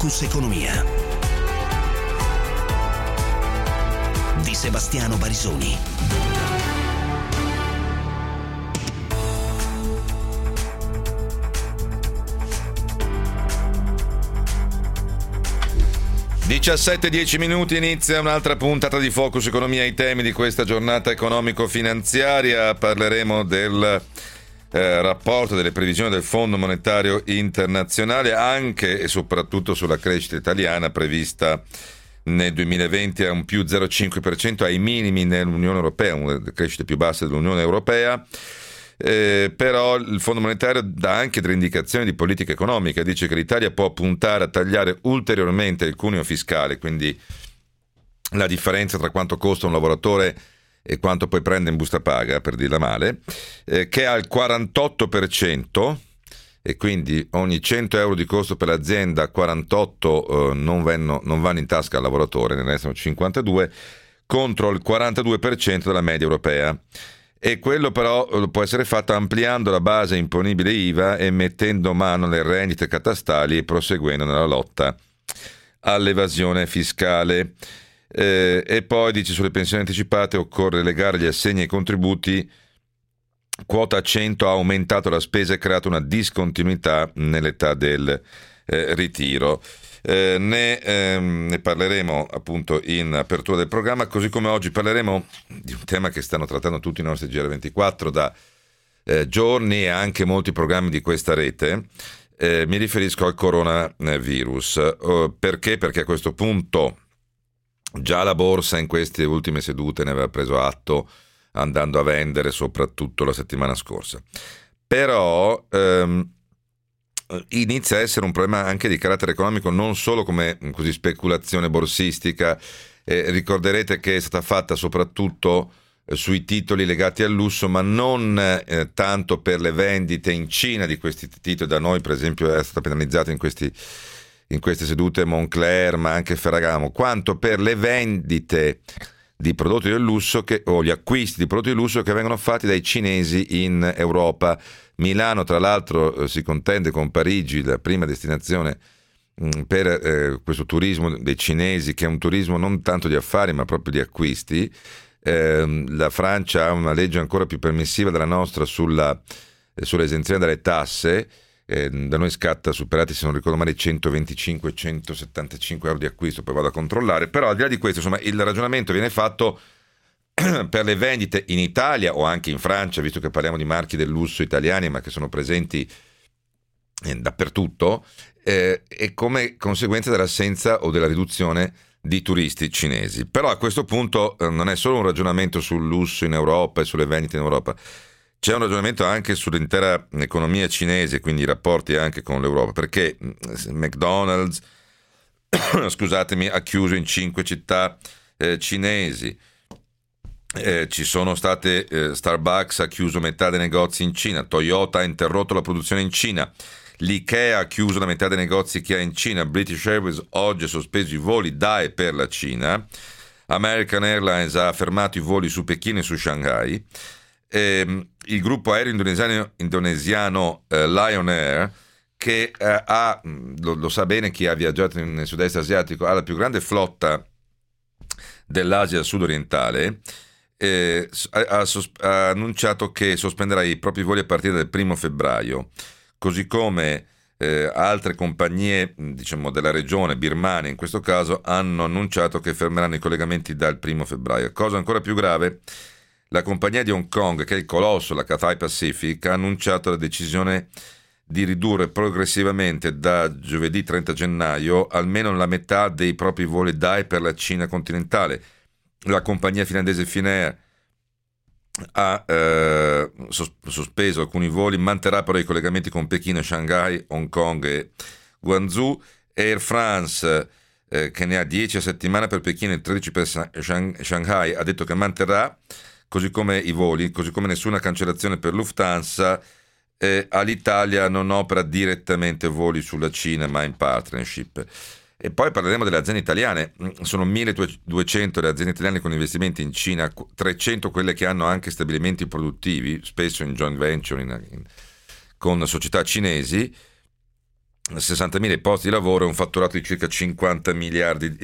Focus Economia di Sebastiano Barisoni. (17:10) inizia un'altra puntata di Focus Economia. I temi di questa giornata economico-finanziaria: parleremo del rapporto delle previsioni del Fondo Monetario Internazionale, anche e soprattutto sulla crescita italiana prevista nel 2020 a un più 0,5% ai minimi nell'Unione Europea, una delle crescite più basse dell'Unione Europea. Però il Fondo Monetario dà anche delle indicazioni di politica economica, dice che l'Italia può puntare a tagliare ulteriormente il cuneo fiscale, quindi la differenza tra quanto costa un lavoratore e quanto poi prende in busta paga, per dirla male, che è al 48%, e quindi ogni 100 euro di costo per l'azienda 48 non vanno in tasca al lavoratore, ne restano 52 contro il 42% della media europea. E quello però può essere fatto ampliando la base imponibile IVA e mettendo mano alle rendite catastali e proseguendo nella lotta all'evasione fiscale. E poi dice sulle pensioni anticipate occorre legare gli assegni ai contributi. Quota 100 ha aumentato la spesa e creato una discontinuità nell'età del ritiro. Ne parleremo appunto in apertura del programma, così come oggi parleremo di un tema che stanno trattando tutti i nostri GR24 da giorni e anche molti programmi di questa rete. Mi riferisco al coronavirus. Perché? Perché a questo punto già la borsa in queste ultime sedute ne aveva preso atto, andando a vendere soprattutto la settimana scorsa. Però inizia a essere un problema anche di carattere economico, non solo come così speculazione borsistica. Ricorderete che è stata fatta soprattutto sui titoli legati al lusso, ma non tanto per le vendite in Cina di questi titoli. Da noi per esempio è stata penalizzata in queste sedute Moncler, ma anche Ferragamo, quanto per le vendite di prodotti del lusso o gli acquisti di prodotti di lusso che vengono fatti dai cinesi in Europa. Milano, tra l'altro, si contende con Parigi, la prima destinazione per questo turismo dei cinesi, che è un turismo non tanto di affari ma proprio di acquisti. La Francia ha una legge ancora più permissiva della nostra sull'esenzione dalle tasse. Da noi scatta, superati se non ricordo male, 125-175 euro di acquisto, poi vado a controllare. Però al di là di questo, insomma, il ragionamento viene fatto per le vendite in Italia o anche in Francia, visto che parliamo di marchi del lusso italiani ma che sono presenti dappertutto, e come conseguenza dell'assenza o della riduzione di turisti cinesi. Però a questo punto non è solo un ragionamento sul lusso in Europa e sulle vendite in Europa, c'è un ragionamento anche sull'intera economia cinese, quindi i rapporti anche con l'Europa, perché McDonald's scusatemi, ha chiuso in 5 città cinesi. Ci sono state Starbucks ha chiuso metà dei negozi in Cina, Toyota ha interrotto la produzione in Cina, l'IKEA ha chiuso la metà dei negozi che ha in Cina, British Airways oggi ha sospeso i voli da e per la Cina, American Airlines ha fermato i voli su Pechino e su Shanghai, il gruppo aereo indonesiano Lion Air, che lo sa bene chi ha viaggiato nel sud-est asiatico, ha la più grande flotta dell'Asia sud-orientale, ha annunciato che sospenderà i propri voli a partire dal 1 febbraio, così come altre compagnie, diciamo, della regione birmane in questo caso, hanno annunciato che fermeranno i collegamenti dal 1 febbraio. Cosa ancora più grave, la compagnia di Hong Kong, che è il colosso, la Cathay Pacific, ha annunciato la decisione di ridurre progressivamente da giovedì 30 gennaio almeno la metà dei propri voli da e per la Cina continentale. La compagnia finlandese Finnair ha sospeso alcuni voli, manterrà però i collegamenti con Pechino, Shanghai, Hong Kong e Guangzhou. Air France, che ne ha 10 a settimana per Pechino e 13 per Shanghai, ha detto che manterrà così come i voli, così come nessuna cancellazione per Lufthansa. All'Italia non opera direttamente voli sulla Cina ma in partnership. E poi parleremo delle aziende italiane. Sono 1200 le aziende italiane con investimenti in Cina, 300 quelle che hanno anche stabilimenti produttivi, spesso in joint venture con società cinesi. 60.000 posti di lavoro e un fatturato di circa 5 miliardi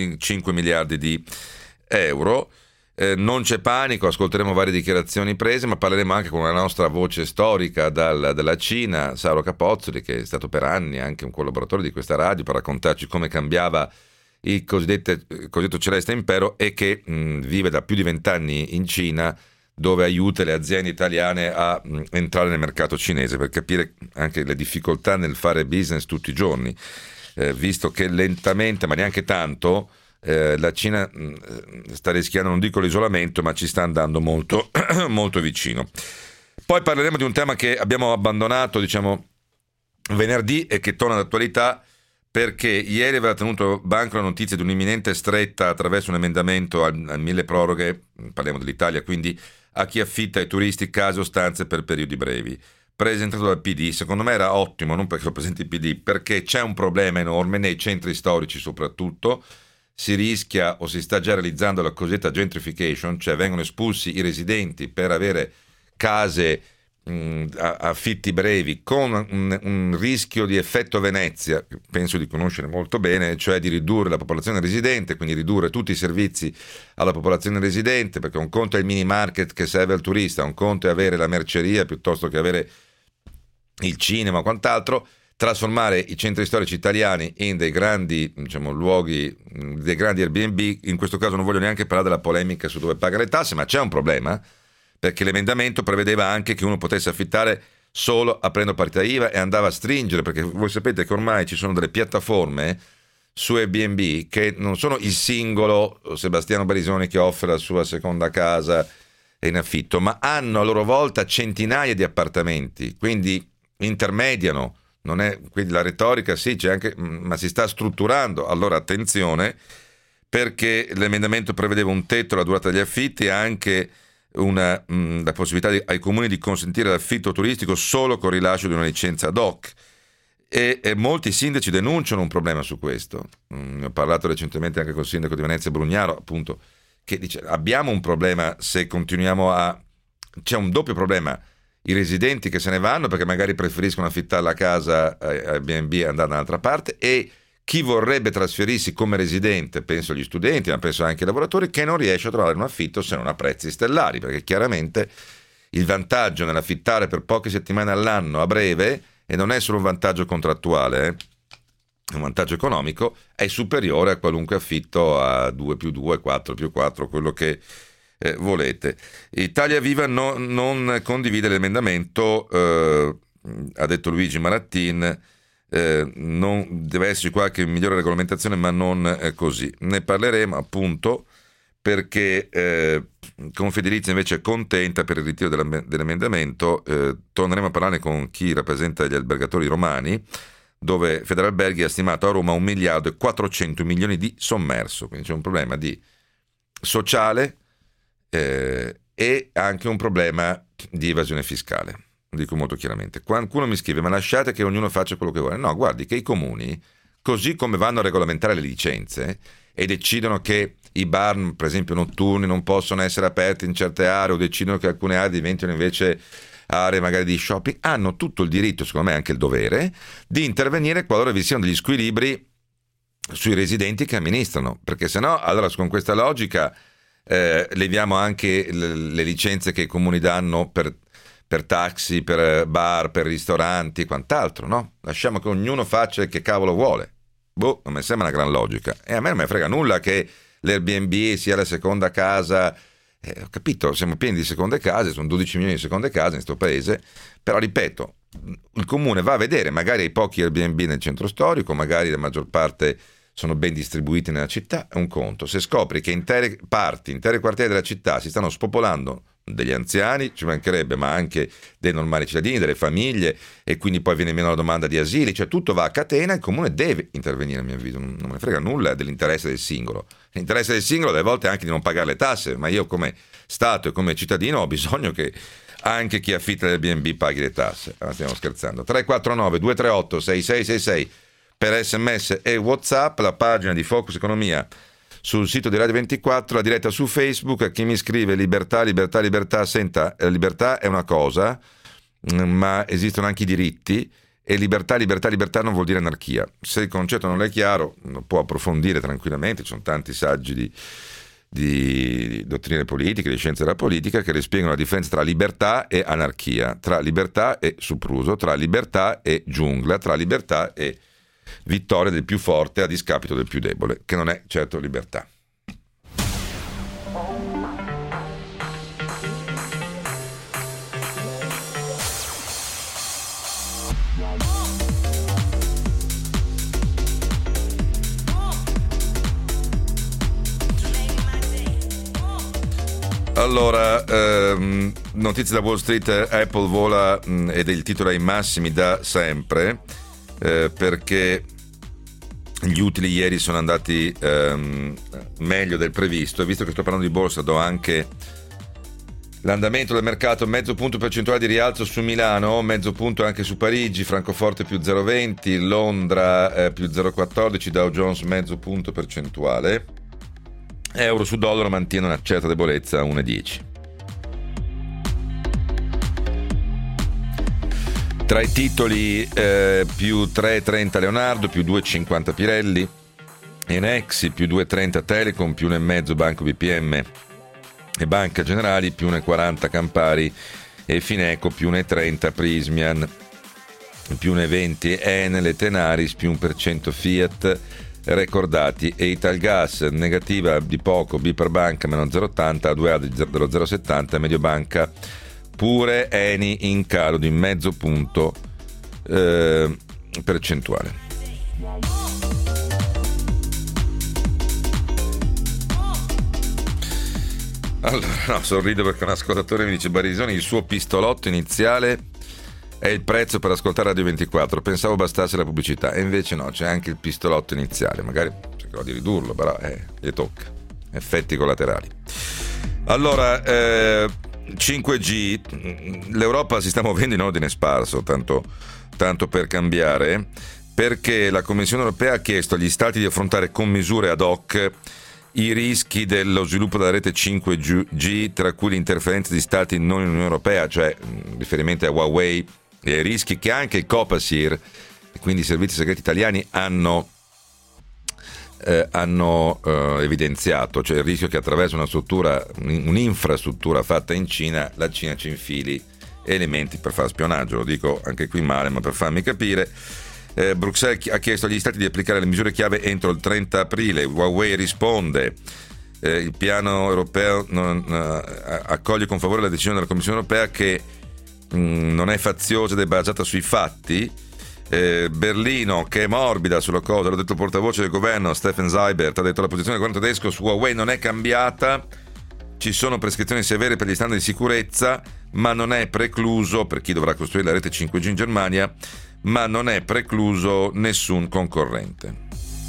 di euro. Non c'è panico, ascolteremo varie dichiarazioni prese, ma parleremo anche con una nostra voce storica dalla Cina, Saro Capozzoli, che è stato per anni anche un collaboratore di questa radio, per raccontarci come cambiava il cosiddetto celeste impero e che vive da più di 20 anni in Cina, dove aiuta le aziende italiane a entrare nel mercato cinese, per capire anche le difficoltà nel fare business tutti i giorni, visto che lentamente, ma neanche tanto, la Cina sta rischiando, non dico l'isolamento, ma ci sta andando molto, molto vicino. Poi parleremo di un tema che abbiamo abbandonato, diciamo, venerdì e che torna d'attualità, perché ieri aveva tenuto banco la notizia di un'imminente stretta attraverso un emendamento al mille proroghe, parliamo dell'Italia, quindi a chi affitta ai turisti case o stanze per periodi brevi, presentato dal PD. Secondo me era ottimo, non perché lo presenti il PD, perché c'è un problema enorme nei centri storici soprattutto. Si rischia o si sta già realizzando la cosiddetta gentrification, cioè vengono espulsi i residenti per avere case affitti brevi, con un rischio di effetto Venezia, che penso di conoscere molto bene, cioè di ridurre la popolazione residente, quindi ridurre tutti i servizi alla popolazione residente, perché un conto è il mini market che serve al turista, un conto è avere la merceria piuttosto che avere il cinema o quant'altro. Trasformare i centri storici italiani in dei grandi, diciamo, luoghi, dei grandi Airbnb. In questo caso non voglio neanche parlare della polemica su dove paga le tasse, ma c'è un problema, perché l'emendamento prevedeva anche che uno potesse affittare solo aprendo partita IVA e andava a stringere, perché voi sapete che ormai ci sono delle piattaforme su Airbnb che non sono il singolo Sebastiano Barisoni che offre la sua seconda casa in affitto, ma hanno a loro volta centinaia di appartamenti, quindi intermediano. Non è, quindi la retorica sì, c'è anche, ma si sta strutturando. Allora attenzione, perché l'emendamento prevedeva un tetto alla durata degli affitti e anche la possibilità ai comuni di consentire l'affitto turistico solo con rilascio di una licenza ad hoc. E molti sindaci denunciano un problema su questo. Ne ho parlato recentemente anche col sindaco di Venezia Brugnaro, appunto, che dice: abbiamo un problema se continuiamo c'è un doppio problema. I residenti che se ne vanno perché magari preferiscono affittare la casa a B&B e andare da un'altra parte, e chi vorrebbe trasferirsi come residente, penso agli studenti, ma penso anche ai lavoratori, che non riesce a trovare un affitto se non a prezzi stellari, perché chiaramente il vantaggio nell'affittare per poche settimane all'anno a breve, e non è solo un vantaggio contrattuale, è un vantaggio economico, è superiore a qualunque affitto a 2+2, 4+4, quello che volete. Italia Viva non condivide l'emendamento, ha detto Luigi Marattin, non deve esserci qualche migliore regolamentazione, ma non così. Ne parleremo appunto perché Confedilizia invece è contenta per il ritiro dell'emendamento. Torneremo a parlare con chi rappresenta gli albergatori romani, dove Federalberghi ha stimato a Roma 1.400 milioni di sommerso, quindi c'è un problema di sociale e anche un problema di evasione fiscale. Lo dico molto chiaramente. Qualcuno mi scrive: ma lasciate che ognuno faccia quello che vuole. No, guardi che i comuni, così come vanno a regolamentare le licenze e decidono che i bar, per esempio notturni, non possono essere aperti in certe aree, o decidono che alcune aree diventino invece aree magari di shopping, hanno tutto il diritto, secondo me anche il dovere, di intervenire qualora vi siano degli squilibri sui residenti che amministrano, perché sennò, allora, con questa logica leviamo anche le licenze che i comuni danno per taxi, per bar, per ristoranti e quant'altro, no? Lasciamo che ognuno faccia che cavolo vuole. Non mi sembra una gran logica. E a me non me frega nulla che l'Airbnb sia la seconda casa. Ho capito, siamo pieni di seconde case, sono 12 milioni di seconde case in questo paese, però ripeto, il comune va a vedere, magari hai pochi Airbnb nel centro storico, magari la maggior parte sono ben distribuiti nella città, è un conto. Se scopri che intere quartieri della città si stanno spopolando degli anziani, ci mancherebbe, ma anche dei normali cittadini, delle famiglie, e quindi poi viene meno la domanda di asili, cioè tutto va a catena, il comune deve intervenire, a mio avviso. Non me ne frega nulla dell'interesse del singolo. L'interesse del singolo delle volte è anche di non pagare le tasse, ma io come Stato e come cittadino ho bisogno che anche chi affitta l'Airbnb paghi le tasse. Stiamo scherzando. 349 238 6666 per SMS e WhatsApp, la pagina di Focus Economia sul sito di Radio 24, la diretta su Facebook. A chi mi scrive libertà, libertà, libertà, senta, libertà è una cosa, ma esistono anche i diritti, e libertà non vuol dire anarchia. Se il concetto non è chiaro, lo può approfondire tranquillamente, ci sono tanti saggi di dottrine politiche, di scienze della politica che le spiegano la differenza tra libertà e anarchia, tra libertà e sopruso, tra libertà e giungla, tra libertà e vittoria del più forte a discapito del più debole, che non è certo libertà. Allora, notizie da Wall Street: Apple vola ed il titolo è ai massimi da sempre, perché gli utili ieri sono andati meglio del previsto, e visto che sto parlando di borsa do anche l'andamento del mercato: mezzo punto percentuale di rialzo su Milano, mezzo punto anche su Parigi, Francoforte più 0,20, Londra più 0,14, Dow Jones mezzo punto percentuale. Euro su dollaro mantiene una certa debolezza a 1,10. Tra i titoli più 3,30 Leonardo, più 2,50 Pirelli, Enexi più 2,30 Telecom, più 1,5 Banco BPM e Banca Generali, più 1,40 Campari e Fineco, più 1,30 Prismian, più 1,20 Enel e Tenaris, più 1% Fiat, Recordati e Italgas. Negativa di poco BPER Banca meno 0,80, A2A dello 0,70, Mediobanca pure, Eni in calo di mezzo punto percentuale. Allora, no, sorrido perché un ascoltatore mi dice: Barisoni, il suo pistolotto iniziale è il prezzo per ascoltare Radio 24, pensavo bastasse la pubblicità, e invece no, c'è anche il pistolotto iniziale, magari cercherò di ridurlo, però gli tocca, effetti collaterali. Allora, 5G, l'Europa si sta muovendo in ordine sparso, tanto per cambiare, perché la Commissione europea ha chiesto agli Stati di affrontare con misure ad hoc i rischi dello sviluppo della rete 5G, tra cui l'interferenza di Stati non in Unione Europea, cioè riferimento a Huawei, e ai rischi che anche il Copasir, e quindi i servizi segreti italiani, hanno evidenziato, cioè il rischio che attraverso un'infrastruttura fatta in Cina, la Cina ci infili elementi per fare spionaggio. Lo dico anche qui male, ma per farmi capire. Bruxelles ha chiesto agli Stati di applicare le misure chiave entro il 30 aprile. Huawei risponde: il piano europeo accoglie con favore la decisione della Commissione europea, che non è faziosa ed è basata sui fatti. Berlino, che è morbida sulla cosa, l'ha detto il portavoce del governo Steffen Seibert, ha detto: la posizione del governo tedesco su Huawei non è cambiata, ci sono prescrizioni severe per gli standard di sicurezza, ma non è precluso, per chi dovrà costruire la rete 5G in Germania, ma non è precluso nessun concorrente.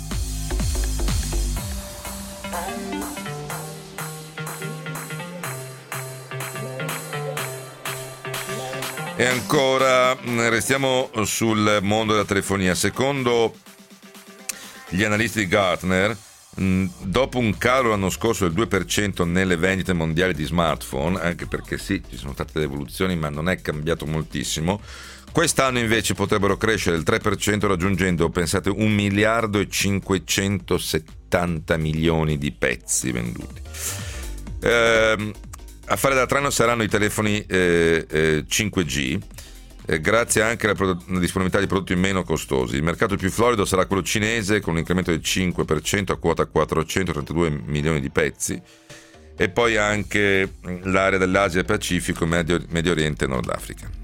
E ancora restiamo sul mondo della telefonia. Secondo gli analisti di Gartner, dopo un calo l'anno scorso del 2% nelle vendite mondiali di smartphone, anche perché sì, ci sono state delle evoluzioni, ma non è cambiato moltissimo, quest'anno invece potrebbero crescere del 3%, raggiungendo, pensate, 1.570 milioni di pezzi venduti. A fare da traino saranno i telefoni 5G, grazie anche alla disponibilità di prodotti meno costosi. Il mercato più florido sarà quello cinese, con un incremento del 5% a quota 432 milioni di pezzi, e poi anche l'area dell'Asia Pacifico, Medio Oriente e Nord Africa.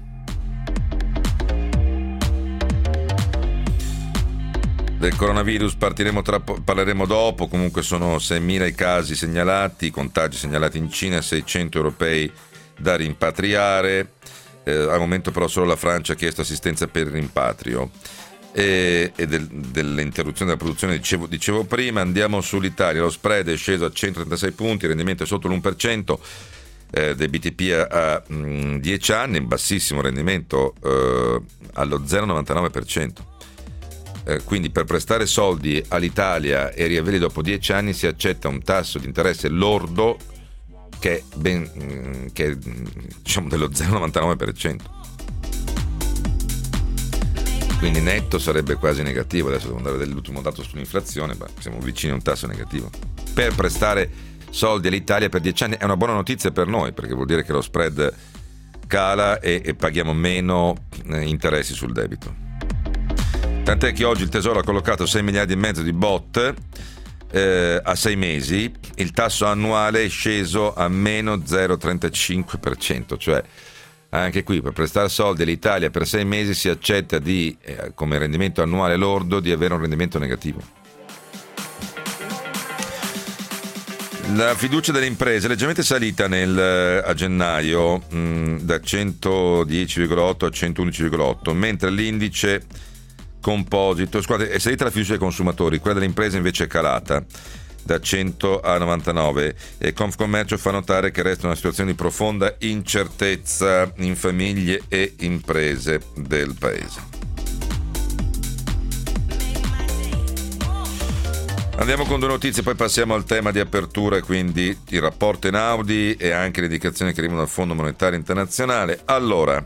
Del coronavirus parleremo dopo. Comunque sono 6.000 i casi segnalati, i contagi segnalati in Cina, 600 europei da rimpatriare. Al momento però solo la Francia ha chiesto assistenza per il rimpatrio e dell'interruzione della produzione, dicevo prima. Andiamo sull'Italia: lo spread è sceso a 136 punti, il rendimento è sotto l'1% dei BTP a 10 anni, un bassissimo rendimento allo 0,99%. Quindi per prestare soldi all'Italia e riaverli dopo 10 anni si accetta un tasso di interesse lordo che è diciamo dello 0,99%. quindi netto sarebbe quasi negativo. Adesso devo andare dell'ultimo dato sull'inflazione, ma siamo vicini a un tasso negativo. Per prestare soldi all'Italia per 10 anni è una buona notizia per noi, perché vuol dire che lo spread cala e paghiamo meno interessi sul debito. Tant'è che oggi il Tesoro ha collocato 6 miliardi e mezzo di bot a 6 mesi, il tasso annuale è sceso a meno 0,35%, cioè anche qui per prestare soldi all'Italia per 6 mesi si accetta come rendimento annuale lordo di avere un rendimento negativo. La fiducia delle imprese è leggermente salita a gennaio da 110,8 a 111,8, mentre l'indice composito, scusate, è salita la fiducia dei consumatori, quella delle imprese invece è calata da 100 a 99 e Confcommercio fa notare che resta una situazione di profonda incertezza in famiglie e imprese del paese. Andiamo con 2 notizie, poi passiamo al tema di apertura, quindi il rapporto Einaudi e anche le indicazioni che arrivano dal Fondo Monetario Internazionale. Allora,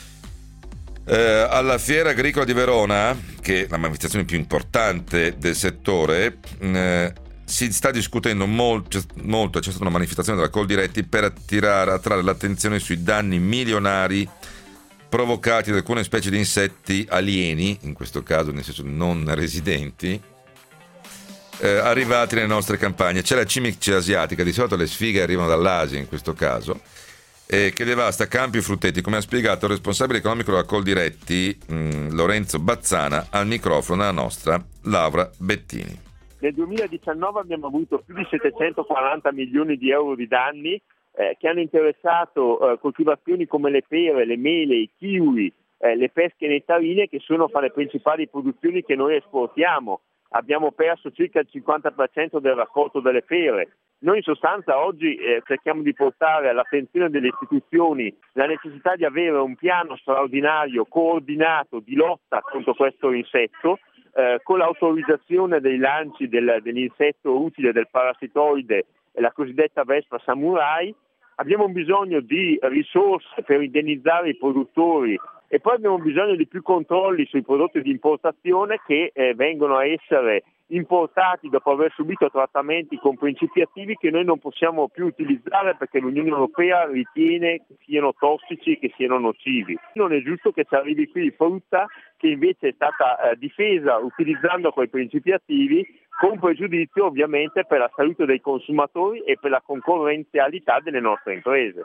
alla Fiera Agricola di Verona, che è la manifestazione più importante del settore, si sta discutendo molto, c'è stata una manifestazione della Coldiretti per attrarre l'attenzione sui danni milionari provocati da alcune specie di insetti alieni, in questo caso nel senso non residenti, arrivati nelle nostre campagne. C'è la cimice asiatica, di solito le sfighe arrivano dall'Asia in questo caso, che devasta campi e frutteti, come ha spiegato il responsabile economico della Coldiretti, Lorenzo Bazzana, al microfono della nostra Laura Bettini. Nel 2019 abbiamo avuto più di 740 milioni di euro di danni che hanno interessato coltivazioni come le pere, le mele, i kiwi, le pesche nettarine, che sono fra le principali produzioni che noi esportiamo. Abbiamo perso circa il 50% del raccolto delle pere. Noi in sostanza oggi cerchiamo di portare all'attenzione delle istituzioni la necessità di avere un piano straordinario, coordinato di lotta contro questo insetto, con l'autorizzazione dei lanci dell'insetto utile, del parassitoide, la cosiddetta vespa samurai. Abbiamo bisogno di risorse per indennizzare i produttori e poi abbiamo bisogno di più controlli sui prodotti di importazione che vengono a essere importati dopo aver subito trattamenti con principi attivi che noi non possiamo più utilizzare perché l'Unione Europea ritiene che siano tossici, che siano nocivi. Non è giusto che ci arrivi qui frutta che invece è stata difesa utilizzando quei principi attivi, con pregiudizio ovviamente per la salute dei consumatori e per la concorrenzialità delle nostre imprese.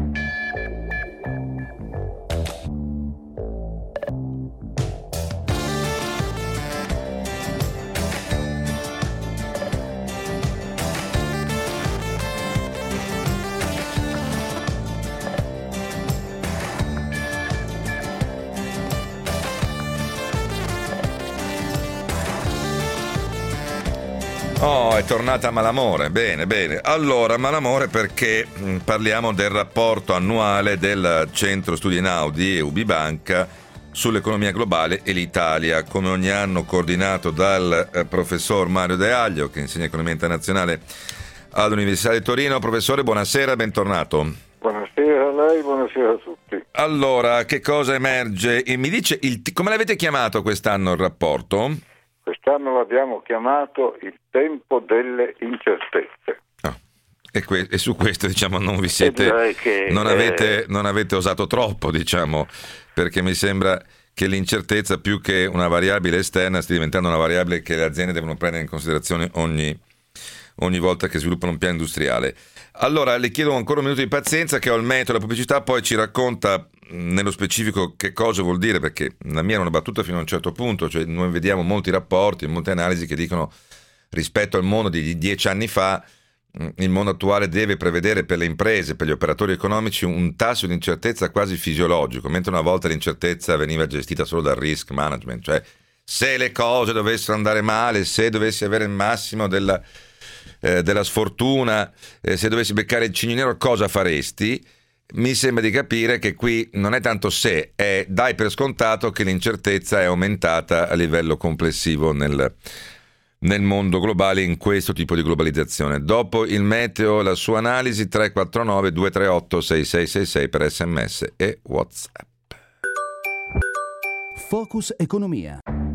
Oh, è tornata Malamore, bene. Allora, Malamore perché parliamo del rapporto annuale del Centro Studi Einaudi e UBI Banca sull'economia globale e l'Italia, come ogni anno coordinato dal professor Mario De Aglio, che insegna economia internazionale all'Università di Torino. Professore, buonasera, bentornato. Buonasera a lei, buonasera a tutti. Allora, che cosa emerge? E mi dice, come l'avete chiamato quest'anno il rapporto? Quest'anno l'abbiamo chiamato il tempo delle incertezze. Oh. E su questo, diciamo, non vi siete, non avete osato troppo, diciamo, perché mi sembra che l'incertezza, più che una variabile esterna, stia diventando una variabile che le aziende devono prendere in considerazione ogni volta che sviluppano un piano industriale. Allora, le chiedo ancora un minuto di pazienza, che ho il metodo, la pubblicità, poi ci racconta nello specifico che cosa vuol dire, perché la mia era una battuta fino a un certo punto, cioè noi vediamo molti rapporti, molte analisi che dicono rispetto al mondo di 10 anni fa, il mondo attuale deve prevedere per le imprese, per gli operatori economici un tasso di incertezza quasi fisiologico, mentre una volta l'incertezza veniva gestita solo dal risk management, cioè se le cose dovessero andare male, se dovessi avere il massimo della sfortuna, se dovessi beccare il cigno nero, cosa faresti? Mi sembra di capire che qui non è tanto se, è dai per scontato che l'incertezza è aumentata a livello complessivo nel mondo globale, in questo tipo di globalizzazione. Dopo il meteo, la sua analisi, 349 238 6666 per SMS e WhatsApp. Focus Economia.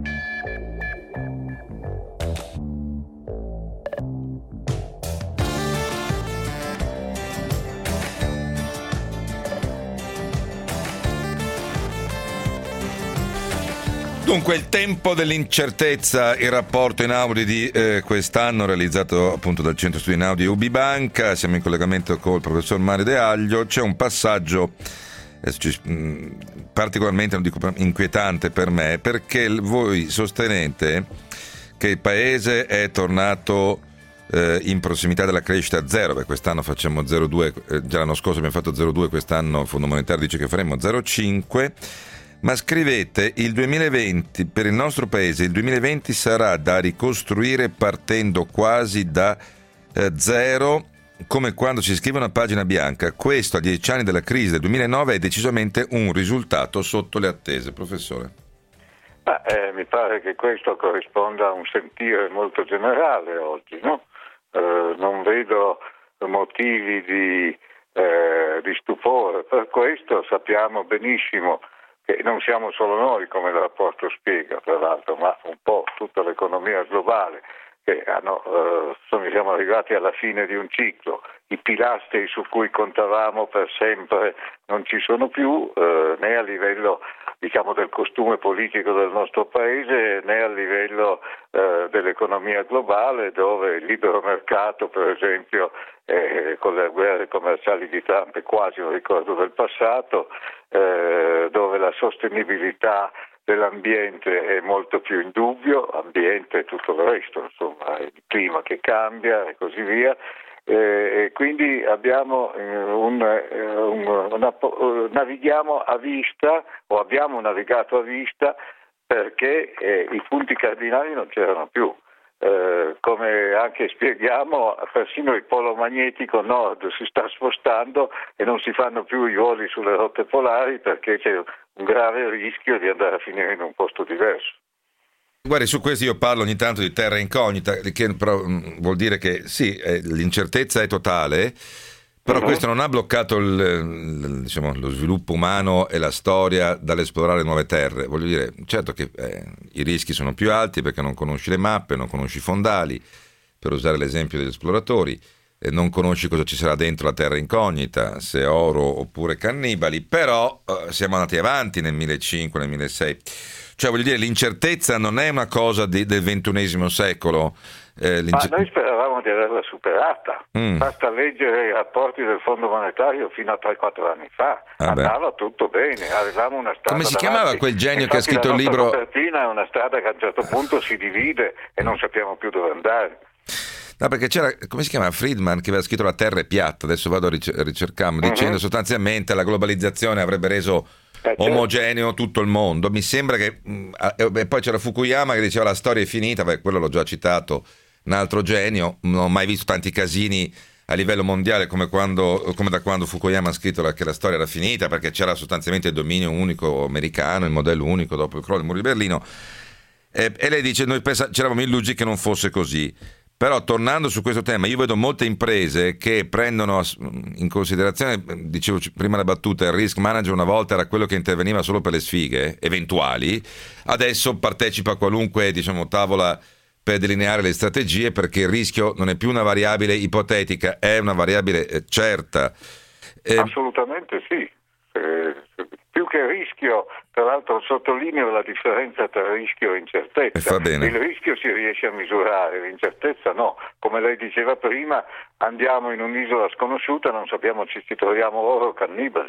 Dunque, il tempo dell'incertezza, il rapporto Einaudi di quest'anno realizzato appunto dal Centro Studi Einaudi UBI Banca. Siamo in collegamento con il professor Mario De Aglio. C'è un passaggio particolarmente, non dico inquietante per me, perché voi sostenete che il paese è tornato in prossimità della crescita zero. Quest'anno facciamo 0,2, già l'anno scorso abbiamo fatto 0,2, quest'anno il Fondo Monetario dice che faremo 0,5. Ma scrivete: il 2020 per il nostro paese, il 2020 sarà da ricostruire partendo quasi da zero, come quando si scrive una pagina bianca. Questo a 10 anni dalla crisi del 2009 è decisamente un risultato sotto le attese. Professore? Mi pare che questo corrisponda a un sentire molto generale oggi, no? Non vedo motivi di stupore per questo. Sappiamo benissimo che non siamo solo noi, come il rapporto spiega, tra l'altro, ma un po' tutta l'economia globale, che siamo arrivati alla fine di un ciclo. I pilastri su cui contavamo per sempre non ci sono più, né a livello del costume politico del nostro paese, né a livello dell'economia globale, dove il libero mercato, per esempio, con le guerre commerciali di Trump è quasi un ricordo del passato, dove la sostenibilità dell'ambiente è molto più in dubbio, ambiente e tutto il resto, insomma, il clima che cambia e così via. E quindi abbiamo navighiamo a vista, o abbiamo navigato a vista, perché i punti cardinali non c'erano più. Come anche spieghiamo, persino il polo magnetico nord si sta spostando e non si fanno più i voli sulle rotte polari, perché c'è un grave rischio di andare a finire in un posto diverso. Guardi, su questo io parlo ogni tanto di terra incognita, che però vuol dire che sì, l'incertezza è totale, però questo non ha bloccato lo sviluppo umano e la storia dall'esplorare nuove terre. Voglio dire, certo che i rischi sono più alti perché non conosci le mappe, non conosci i fondali, per usare l'esempio degli esploratori, non conosci cosa ci sarà dentro la terra incognita, se oro oppure cannibali, però siamo andati avanti nel 1500, nel 1600. Cioè, voglio dire, l'incertezza non è una cosa del XXI secolo. Noi speravamo di averla superata. Basta leggere i rapporti del Fondo Monetario fino a 3-4 anni fa. Andava tutto bene, avevamo una strada. Come si davanti. chiamava quel genio che ha scritto il libro? La copertina è una strada che a un certo punto si divide e non sappiamo più dove andare. No, perché c'era, come si chiama, Friedman, che aveva scritto La Terra è piatta, adesso vado a ricercare, dicendo sostanzialmente la globalizzazione avrebbe reso omogeneo tutto il mondo. Mi sembra che poi c'era Fukuyama che diceva la storia è finita, quello l'ho già citato, un altro genio. Non ho mai visto tanti casini a livello mondiale come da quando Fukuyama ha scritto che la storia era finita, perché c'era sostanzialmente il dominio unico americano, il modello unico dopo il crollo del muro di Berlino, e lei dice noi c'eravamo illusi che non fosse così. Però tornando su questo tema, io vedo molte imprese che prendono in considerazione, dicevo prima la battuta, il risk manager una volta era quello che interveniva solo per le sfighe eventuali, adesso partecipa a qualunque tavola per delineare le strategie, perché il rischio non è più una variabile ipotetica, è una variabile certa. Assolutamente sì. Più che rischio, tra l'altro sottolineo la differenza tra rischio e incertezza. Il rischio si riesce a misurare, l'incertezza no. Come lei diceva prima, andiamo in un'isola sconosciuta, non sappiamo se ci troviamo oro o cannibali.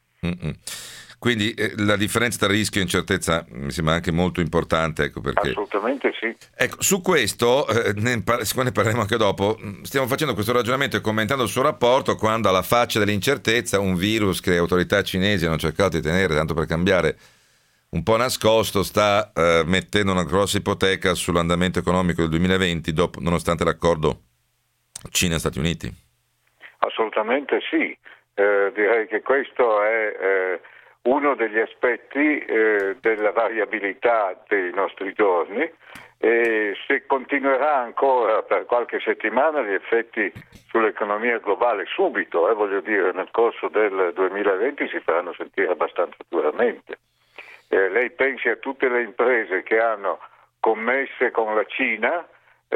Quindi la differenza tra rischio e incertezza mi sembra anche molto importante, ecco perché. Assolutamente sì. Ecco, su questo ne parleremo anche dopo. Stiamo facendo questo ragionamento e commentando il suo rapporto quando, alla faccia dell'incertezza, un virus che le autorità cinesi hanno cercato di tenere, tanto per cambiare, un po' nascosto, sta mettendo una grossa ipoteca sull'andamento economico del 2020, nonostante l'accordo Cina-Stati Uniti. Assolutamente sì. Direi che questo è uno degli aspetti della variabilità dei nostri giorni, e se continuerà ancora per qualche settimana gli effetti sull'economia globale subito, voglio dire nel corso del 2020 si faranno sentire abbastanza duramente. Lei pensi a tutte le imprese che hanno commesse con la Cina,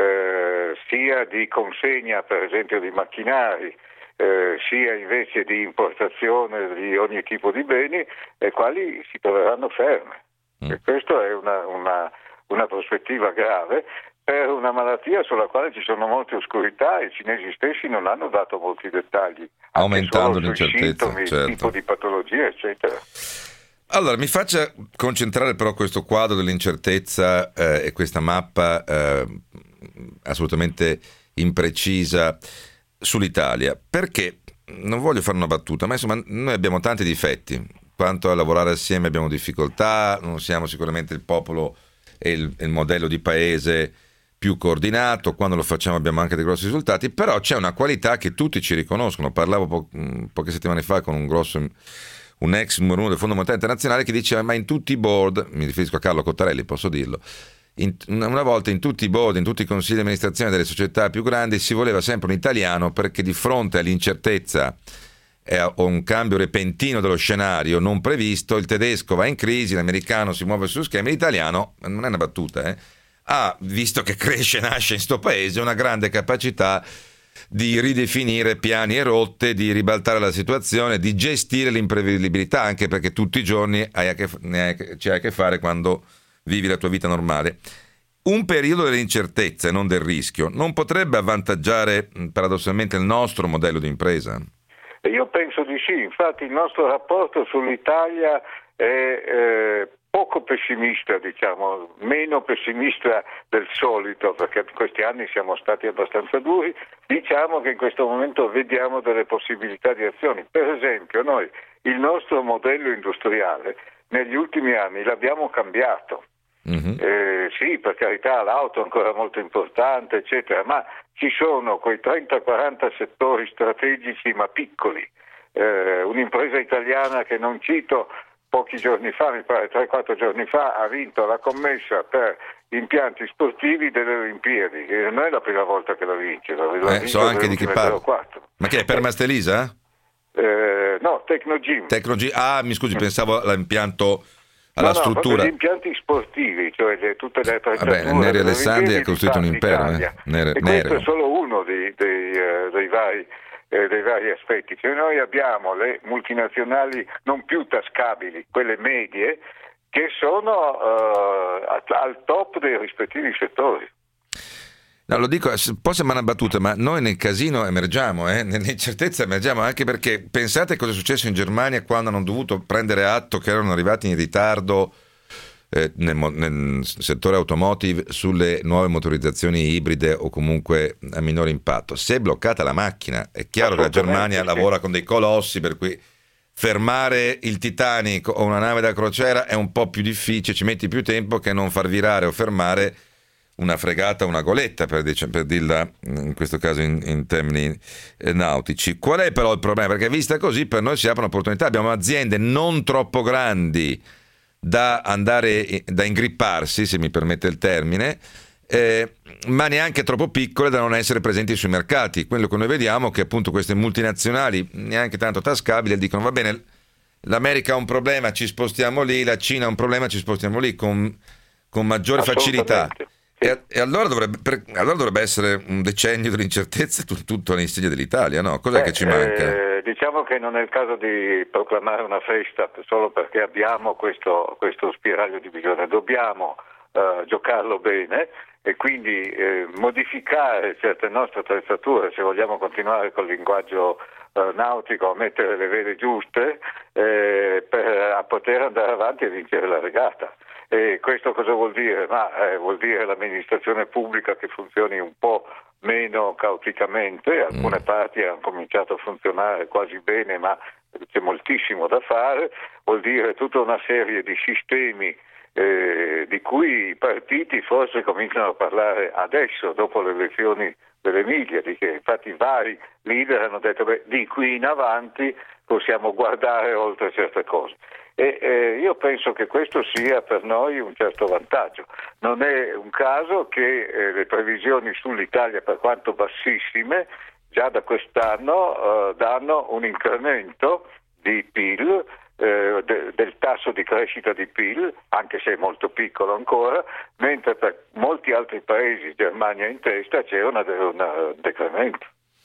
sia di consegna per esempio di macchinari, sia invece di importazione di ogni tipo di beni, le quali si troveranno ferme. E questa è una prospettiva grave per una malattia sulla quale ci sono molte oscurità e i cinesi stessi non hanno dato molti dettagli, aumentando anche solo sui l'incertezza, sintomi, certo. tipo di patologia, eccetera. Allora, mi faccia concentrare però questo quadro dell'incertezza e questa mappa assolutamente imprecisa sull'Italia, perché non voglio fare una battuta, ma insomma noi abbiamo tanti difetti. Quanto a lavorare assieme abbiamo difficoltà, non siamo sicuramente il popolo e il modello di paese più coordinato, quando lo facciamo abbiamo anche dei grossi risultati, però c'è una qualità che tutti ci riconoscono. Parlavo poche settimane fa con un ex numero uno del Fondo Monetario Internazionale che diceva: ma in tutti i board, mi riferisco a Carlo Cottarelli, posso dirlo, una volta in tutti i board, in tutti i consigli di amministrazione delle società più grandi si voleva sempre un italiano, perché di fronte all'incertezza o un cambio repentino dello scenario non previsto, il tedesco va in crisi, l'americano si muove su schemi, l'italiano, non è una battuta, ha, visto che cresce e nasce in sto paese, una grande capacità di ridefinire piani e rotte, di ribaltare la situazione, di gestire l'imprevedibilità, anche perché tutti i giorni c'hai a che fare quando vivi la tua vita normale. Un periodo dell'incertezza e non del rischio non potrebbe avvantaggiare paradossalmente il nostro modello di impresa? Io penso di sì, infatti il nostro rapporto sull'Italia è poco pessimista, diciamo, meno pessimista del solito, perché in questi anni siamo stati abbastanza duri. Diciamo che in questo momento vediamo delle possibilità di azioni. Per esempio, noi il nostro modello industriale negli ultimi anni l'abbiamo cambiato. Sì, per carità, l'auto è ancora molto importante, eccetera, ma ci sono quei 30-40 settori strategici ma piccoli. Un'impresa italiana che non cito, pochi giorni fa, mi pare 3-4 giorni fa, ha vinto la commessa per impianti sportivi delle Olimpiadi, e non è la prima volta che la vince, So anche di chi parla. Ma che è per Mastelisa? No, Tecnogym. Mi scusi, pensavo all'impianto, alla struttura. Gli impianti sportivi, cioè tutte le attrezzature. Neri Alessandri ha costruito un impero. Questo è solo uno dei vari aspetti. Cioè noi abbiamo le multinazionali non più tascabili, quelle medie, che sono al top dei rispettivi settori. No, lo dico, può sembrare una battuta, ma noi nel casino emergiamo, nell'incertezza emergiamo, anche perché pensate cosa è successo in Germania quando hanno dovuto prendere atto che erano arrivati in ritardo nel settore automotive sulle nuove motorizzazioni ibride o comunque a minore impatto. Si è bloccata la macchina, è chiaro che la Germania lavora con dei colossi, per cui fermare il Titanic o una nave da crociera è un po' più difficile, ci metti più tempo che non far virare o fermare una fregata o una goletta, per dirla in questo caso in termini nautici. Qual è però il problema? Perché vista così per noi si aprono opportunità, abbiamo aziende non troppo grandi da ingripparsi, se mi permette il termine, ma neanche troppo piccole da non essere presenti sui mercati. Quello che noi vediamo è che appunto queste multinazionali neanche tanto tascabili dicono: va bene, l'America ha un problema, ci spostiamo lì, la Cina ha un problema, ci spostiamo lì con maggiore facilità. E allora dovrebbe essere un decennio dell'incertezza tutto all'insegna dell'Italia, no? Cos'è che ci manca? Diciamo che non è il caso di proclamare una festa solo perché abbiamo questo spiraglio di visione. Dobbiamo giocarlo bene e quindi modificare certe nostre attrezzature, se vogliamo continuare col linguaggio nautico, a mettere le vele giuste per poter andare avanti e vincere la regata. E questo cosa vuol dire? Vuol dire l'amministrazione pubblica che funzioni un po' meno caoticamente. Alcune parti hanno cominciato a funzionare quasi bene, ma c'è moltissimo da fare. Vuol dire tutta una serie di sistemi di cui i partiti forse cominciano a parlare adesso, dopo le elezioni dell'Emilia, di che infatti vari leader hanno detto di qui in avanti possiamo guardare oltre certe cose. E io penso che questo sia per noi un certo vantaggio. Non è un caso che le previsioni sull'Italia, per quanto bassissime, già da quest'anno danno un incremento di PIL del tasso di crescita di PIL, anche se è molto piccolo ancora, mentre per molti altri paesi, Germania in testa, c'è un decremento.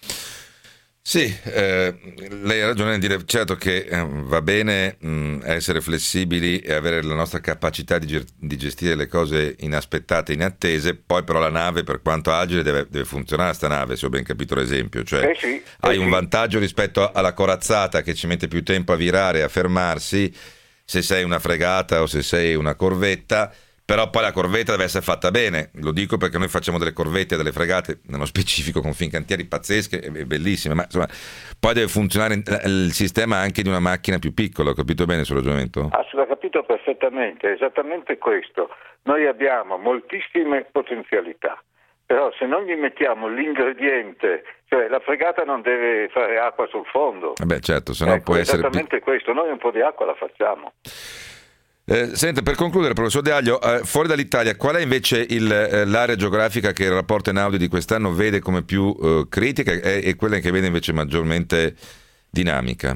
Sì, lei ha ragione nel dire certo che va bene essere flessibili e avere la nostra capacità di gestire le cose inaspettate, inattese, poi però la nave, per quanto agile, deve funzionare sta nave, se ho ben capito l'esempio, cioè hai un vantaggio rispetto alla corazzata che ci mette più tempo a virare, a fermarsi, se sei una fregata o se sei una corvetta. Però poi la corvetta deve essere fatta bene, lo dico perché noi facciamo delle corvette e delle fregate, nello specifico con Fincantieri pazzesche e bellissime, ma insomma poi deve funzionare il sistema anche di una macchina più piccola. Ho capito bene il suo ragionamento? L'ho capito perfettamente, è esattamente questo. Noi abbiamo moltissime potenzialità, però se non gli mettiamo l'ingrediente, cioè la fregata non deve fare acqua sul fondo. Certo, se no può essere esattamente questo, noi un po' di acqua la facciamo. Senta, per concludere, professor De Aglio, fuori dall'Italia, qual è invece l'area geografica che il rapporto Einaudi di quest'anno vede come più critica e quella che vede invece maggiormente dinamica?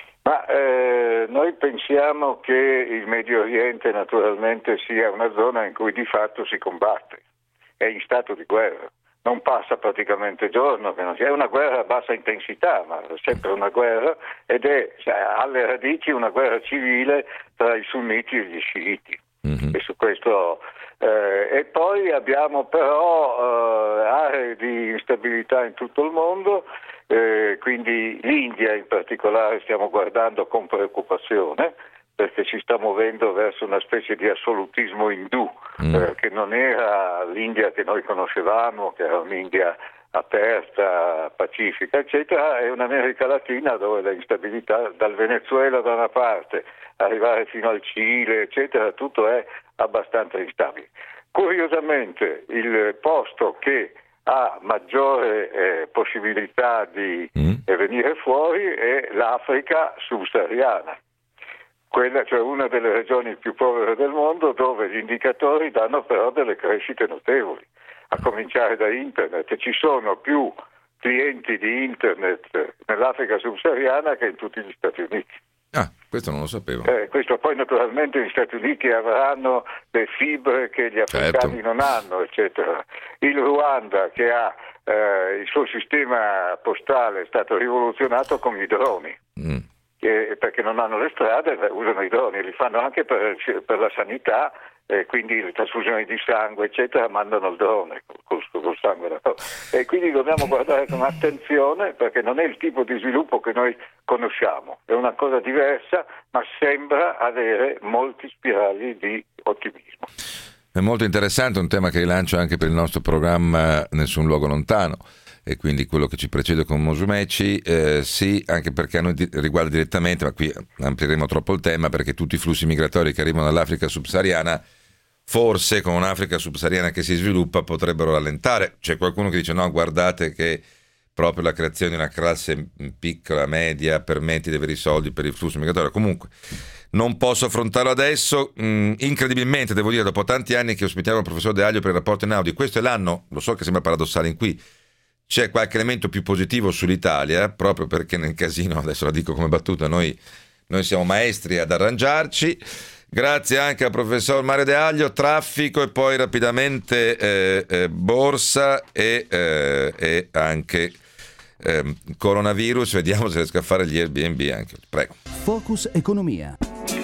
Noi pensiamo che il Medio Oriente naturalmente sia una zona in cui di fatto si combatte, è in stato di guerra. Non passa praticamente giorno che non sia una guerra a bassa intensità, ma è sempre una guerra, ed è alle radici una guerra civile tra i sunniti e gli sciiti. Mm-hmm. E su questo e poi abbiamo però aree di instabilità in tutto il mondo, quindi l'India in particolare stiamo guardando con preoccupazione, perché ci sta muovendo verso una specie di assolutismo indù, che non era l'India che noi conoscevamo, che era un'India aperta, pacifica, eccetera, è un'America Latina dove la instabilità, dal Venezuela da una parte, arrivare fino al Cile, eccetera, tutto è abbastanza instabile. Curiosamente il posto che ha maggiore possibilità di venire fuori è l'Africa subsahariana. Quella, cioè una delle regioni più povere del mondo, dove gli indicatori danno però delle crescite notevoli, a cominciare da internet. Ci sono più clienti di internet nell'Africa subsahariana che in tutti gli Stati Uniti. Questo non lo sapevo. Questo poi naturalmente gli Stati Uniti avranno le fibre che gli africani non hanno, eccetera. Il Ruanda, che ha il suo sistema postale, è stato rivoluzionato con i droni. Perché non hanno le strade, usano i droni, li fanno anche per la sanità, quindi le trasfusioni di sangue eccetera mandano il drone col sangue, e quindi dobbiamo guardare con attenzione, perché non è il tipo di sviluppo che noi conosciamo, è una cosa diversa, ma sembra avere molti spiragli di ottimismo. È molto interessante, un tema che rilancio anche per il nostro programma Nessun luogo lontano, e quindi quello che ci precede con Musumeci, sì, anche perché a noi riguarda direttamente, ma qui amplieremo troppo il tema, perché tutti i flussi migratori che arrivano dall'Africa subsahariana, forse con un'Africa subsahariana che si sviluppa, potrebbero rallentare. C'è qualcuno che dice no, guardate che proprio la creazione di una classe piccola, media, permette di avere i soldi per il flusso migratorio. Comunque non posso affrontarlo adesso. Incredibilmente, devo dire, dopo tanti anni che ospitiamo il professor De Aglio per il rapporto Einaudi, questo è l'anno, lo so che sembra paradossale in qui, c'è qualche elemento più positivo sull'Italia, proprio perché nel casino, adesso la dico come battuta, noi siamo maestri ad arrangiarci. Grazie anche al professor Mario De Aglio. Traffico e poi rapidamente borsa e anche coronavirus. Vediamo se riesco a fare gli Airbnb anche. Prego. Focus Economia.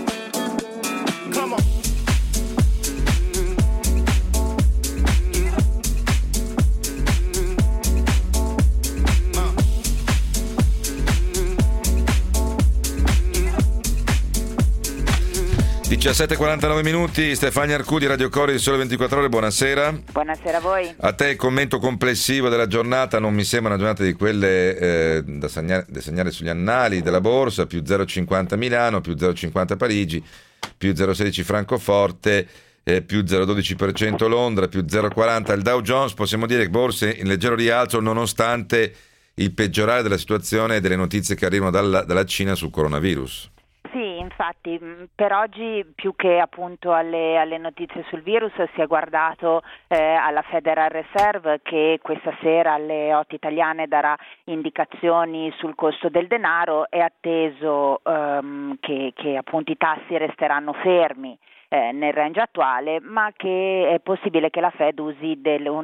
17:49 minuti, Stefania Arcudi, Radio Cori, Sole 24 Ore, buonasera. Buonasera a voi. A te il commento complessivo della giornata. Non mi sembra una giornata di quelle da segnare sugli annali della borsa, più 0,50 Milano, più 0,50 Parigi, più 0,16 Francoforte, più 0,12% Londra, più 0,40 il Dow Jones. Possiamo dire che borse in leggero rialzo nonostante il peggiorare della situazione e delle notizie che arrivano dalla Cina sul coronavirus. Sì, infatti infatti per oggi più che appunto alle notizie sul virus si è guardato alla Federal Reserve, che questa sera alle 8 italiane darà indicazioni sul costo del denaro. È atteso che appunto i tassi resteranno fermi nel range attuale, ma che è possibile che la Fed usi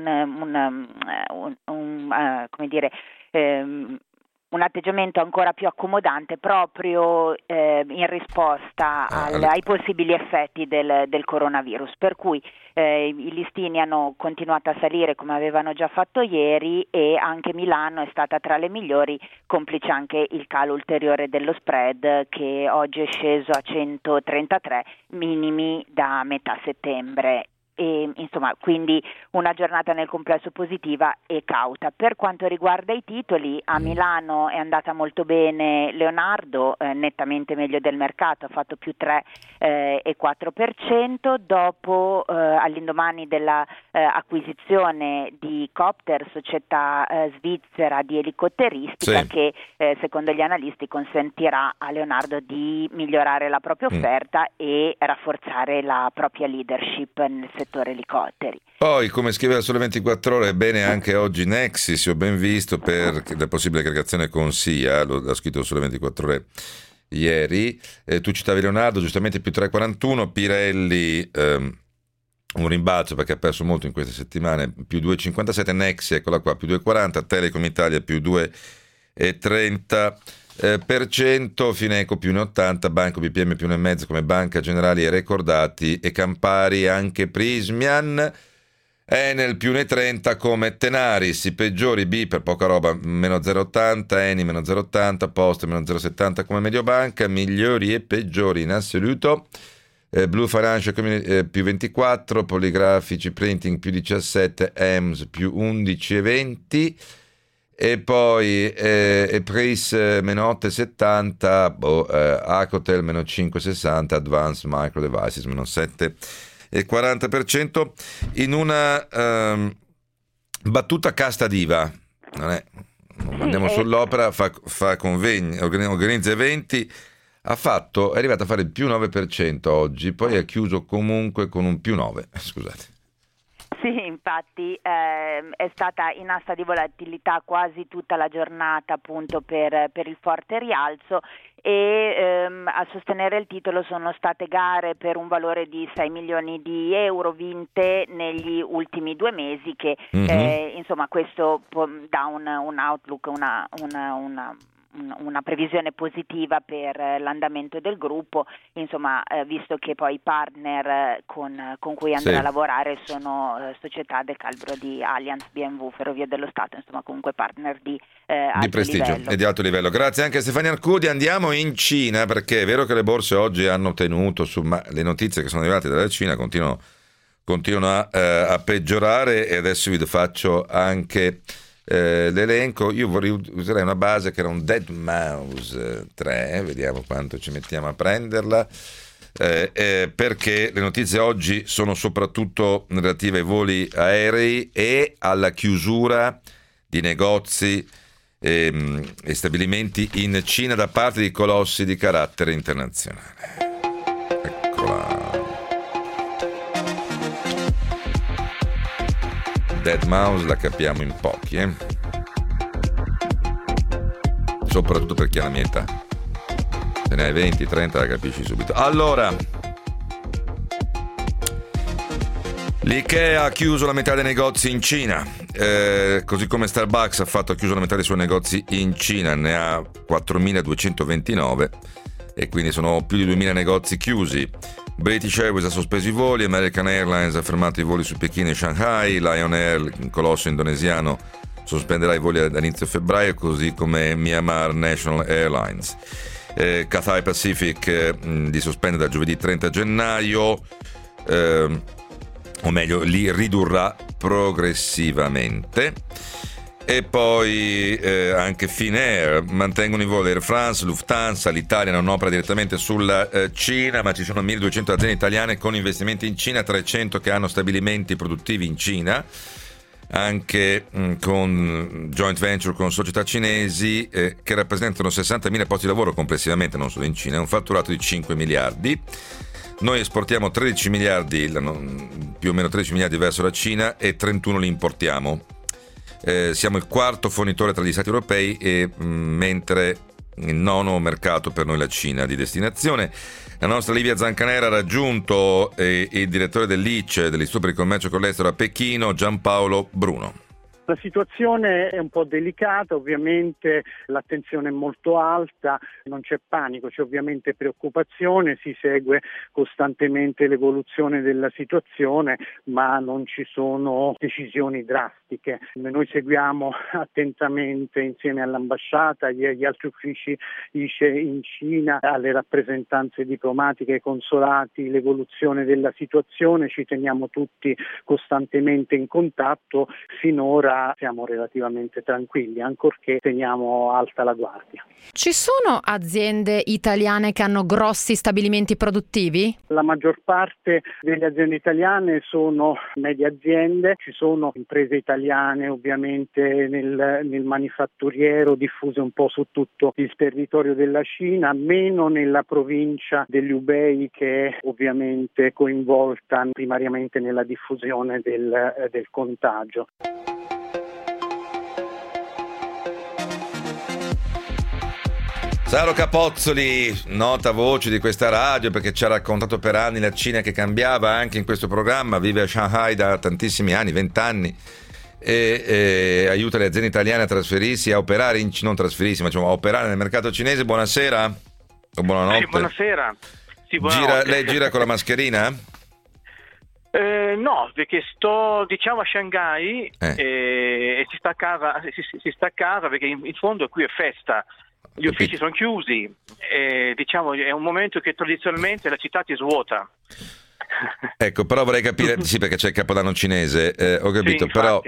un atteggiamento ancora più accomodante proprio in risposta ai possibili effetti del coronavirus, per cui i listini hanno continuato a salire come avevano già fatto ieri, e anche Milano è stata tra le migliori, complice anche il calo ulteriore dello spread, che oggi è sceso a 133, minimi da metà settembre. E, insomma, quindi una giornata nel complesso positiva e cauta. Per quanto riguarda i titoli, a Milano è andata molto bene Leonardo, nettamente meglio del mercato, ha fatto più 3,4%, dopo all'indomani della acquisizione di Copter, società svizzera di elicotteristica, che secondo gli analisti consentirà a Leonardo di migliorare la propria offerta e rafforzare la propria leadership nel settore elicotteri. Poi, come scriveva Sole 24 Ore, bene anche oggi Nexi, se ho ben visto, per la possibile aggregazione con SIA, l'ha scritto Sole 24 Ore ieri. Tu citavi Leonardo, giustamente più 3,41, Pirelli un rimbalzo perché ha perso molto in queste settimane, più 2,57, Nexi, eccola qua, più 2,40, Telecom Italia più 2,30%, Fineco più 1,80, Banco BPM più 1,5 come Banca Generali e Recordati, e Campari anche Prismian, Enel più 1,30 come Tenaris, i peggiori B per poca roba meno 0,80, Eni meno 0,80, Poste meno 0,70 come Mediobanca, migliori e peggiori in assoluto, Blue Financial più 24, Poligrafici Printing più 17, EMS più 11,20, e poi Pris meno 8,70, Acotel meno 5,60, Advanced Micro Devices meno 7,40%, in una battuta casta diva, non andiamo sull'opera, fa convegni, organizza eventi, è arrivato a fare il più 9% oggi, poi ha chiuso comunque con un più 9%, scusate. Sì, infatti è stata in asta di volatilità quasi tutta la giornata, appunto per il forte rialzo, e a sostenere il titolo sono state gare per un valore di 6 milioni di euro vinte negli ultimi 2 mesi, che insomma questo dà un outlook, una previsione positiva per l'andamento del gruppo, insomma, visto che poi i partner con cui andrà a lavorare sono società del calibro di Allianz, BMW, Ferrovie dello Stato, insomma comunque partner di prestigio livello. E di alto livello. Grazie anche a Stefania Arcudi. Andiamo in Cina, perché è vero che le borse oggi hanno tenuto ma le notizie che sono arrivate dalla Cina continuano a peggiorare, e adesso vi faccio anche l'elenco. Io userei una base che era un Dead Mouse 3, vediamo quanto ci mettiamo a prenderla, perché le notizie oggi sono soprattutto relative ai voli aerei e alla chiusura di negozi e stabilimenti in Cina da parte di colossi di carattere internazionale. Eccola. Dead Mouse la capiamo in pochi, soprattutto per chi ha la mia età. Se ne hai 20-30 la capisci subito. Allora, l'IKEA ha chiuso la metà dei negozi in Cina, così come Starbucks ha chiuso la metà dei suoi negozi in Cina, ne ha 4.229, e quindi sono più di 2.000 negozi chiusi. British Airways ha sospeso i voli, American Airlines ha fermato i voli su Pechino e Shanghai, Lion Air, il colosso indonesiano, sospenderà i voli ad inizio febbraio, così come Myanmar National Airlines. Cathay Pacific li sospende da giovedì 30 gennaio, o meglio li ridurrà progressivamente. E poi anche Finnair mantengono i voli. Air France, Lufthansa, l'Italia non opera direttamente sulla Cina, ma ci sono 1.200 aziende italiane con investimenti in Cina, 300 che hanno stabilimenti produttivi in Cina. anche con joint venture con società cinesi che rappresentano 60.000 posti di lavoro complessivamente, non solo in Cina, è un fatturato di 5 miliardi. Noi esportiamo 13 miliardi, più o meno 13 miliardi verso la Cina e 31 li importiamo. Siamo il quarto fornitore tra gli stati europei mentre il nono mercato per noi la Cina di destinazione. La nostra Livia Zancanera ha raggiunto il direttore dell'ICE, dell'Istituto per il Commercio con l'Estero a Pechino, Giampaolo Bruno. La situazione è un po' delicata, ovviamente l'attenzione è molto alta, non c'è panico, c'è ovviamente preoccupazione, si segue costantemente l'evoluzione della situazione, ma non ci sono decisioni drastiche. Noi seguiamo attentamente insieme all'ambasciata, agli altri uffici ICE in Cina, alle rappresentanze diplomatiche, ai consolati, l'evoluzione della situazione, ci teniamo tutti costantemente in contatto. Finora siamo relativamente tranquilli, ancorché teniamo alta la guardia. Ci sono aziende italiane che hanno grossi stabilimenti produttivi? La maggior parte delle aziende italiane sono medie aziende, ci sono imprese italiane ovviamente nel manifatturiero diffuse un po' su tutto il territorio della Cina, meno nella provincia degli Hubei, che è ovviamente coinvolta primariamente nella diffusione del contagio. Saro Capozzoli, nota voce di questa radio perché ci ha raccontato per anni la Cina che cambiava anche in questo programma, vive a Shanghai da tantissimi anni, 20 anni, e aiuta le aziende italiane a trasferirsi, a operare, non trasferirsi, ma diciamo, a operare nel mercato cinese. Buonasera o buonanotte. Sì, buonasera. Sì, buonanotte. Lei gira con la mascherina? No, perché sto a Shanghai e si sta a casa perché in fondo qui è festa. Gli uffici sono chiusi, è un momento che tradizionalmente la città ti svuota. Ecco, però vorrei capire, sì, perché c'è il Capodanno cinese, ho capito, sì, però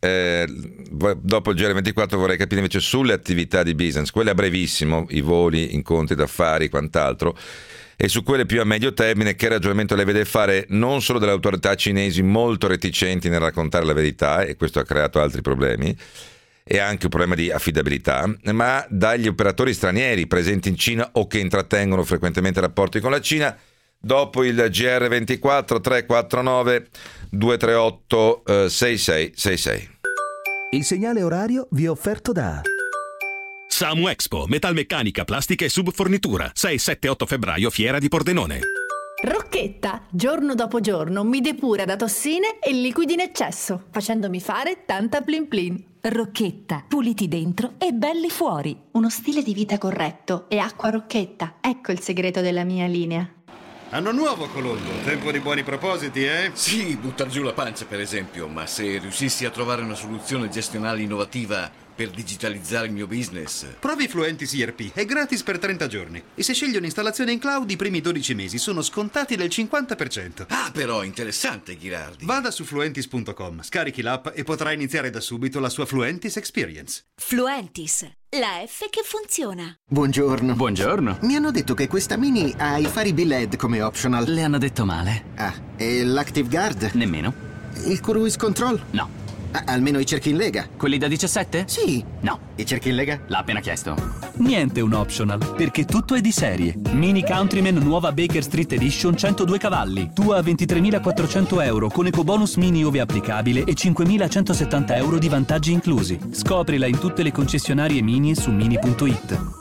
dopo il GR24 vorrei capire invece sulle attività di business, quelle a brevissimo, i voli, incontri d'affari, quant'altro, e su quelle più a medio termine, che ragionamento lei vede fare non solo delle autorità cinesi molto reticenti nel raccontare la verità, e questo ha creato altri problemi, e anche un problema di affidabilità, ma dagli operatori stranieri presenti in Cina o che intrattengono frequentemente rapporti con la Cina. Dopo il GR24 349 238 6666. Il segnale orario vi è offerto da Samu Expo, metalmeccanica, plastica e subfornitura. 6-7-8 febbraio, Fiera di Pordenone. Rocchetta, giorno dopo giorno mi depura da tossine e liquidi in eccesso, facendomi fare tanta plin plin. Rocchetta, puliti dentro e belli fuori. Uno stile di vita corretto e acqua Rocchetta. Ecco il segreto della mia linea. Anno nuovo, Colombo. Tempo di buoni propositi, eh? Sì, buttar giù la pancia, per esempio. Ma se riuscissi a trovare una soluzione gestionale innovativa per digitalizzare il mio business... Provi Fluentis ERP, è gratis per 30 giorni. E se scegli un'installazione in cloud, i primi 12 mesi sono scontati del 50%. Ah, però, interessante, Ghirardi. Vada su Fluentis.com, scarichi l'app e potrai iniziare da subito la sua Fluentis Experience. Fluentis, la F che funziona. Buongiorno. Buongiorno. Mi hanno detto che questa Mini ha i fari B-LED come optional. Le hanno detto male. Ah, e l'Active Guard? Nemmeno. Il Cruise Control? No. Almeno i cerchi in lega. Quelli da 17? Sì. No. I cerchi in lega? L'ha appena chiesto. Niente un optional, perché tutto è di serie. Mini Countryman nuova Baker Street Edition 102 cavalli. Tua a 23.400 euro con ecobonus mini ove applicabile e 5.170 euro di vantaggi inclusi. Scoprila in tutte le concessionarie Mini e su mini.it.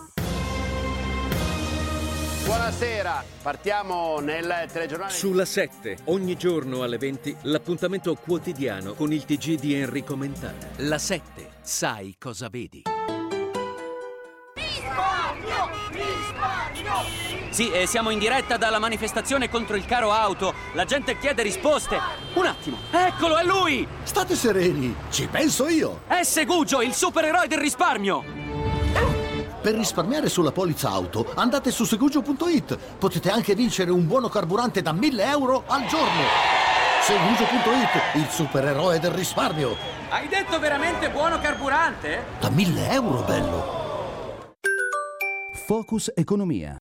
Buonasera, partiamo nel telegiornale. Sulla 7, ogni giorno alle 20, l'appuntamento quotidiano con il TG di Enrico Mentana. La 7, sai cosa vedi. Risparmio! Sì, siamo in diretta dalla manifestazione contro il caro auto. La gente chiede risposte. Un attimo, eccolo, è lui! State sereni, ci penso io. È Segugio, il supereroe del risparmio. Per risparmiare sulla polizza auto, andate su segugio.it. Potete anche vincere un buono carburante da 1.000 euro al giorno. Segugio.it, il supereroe del risparmio. Hai detto veramente buono carburante? Da 1.000 euro, bello. Focus Economia.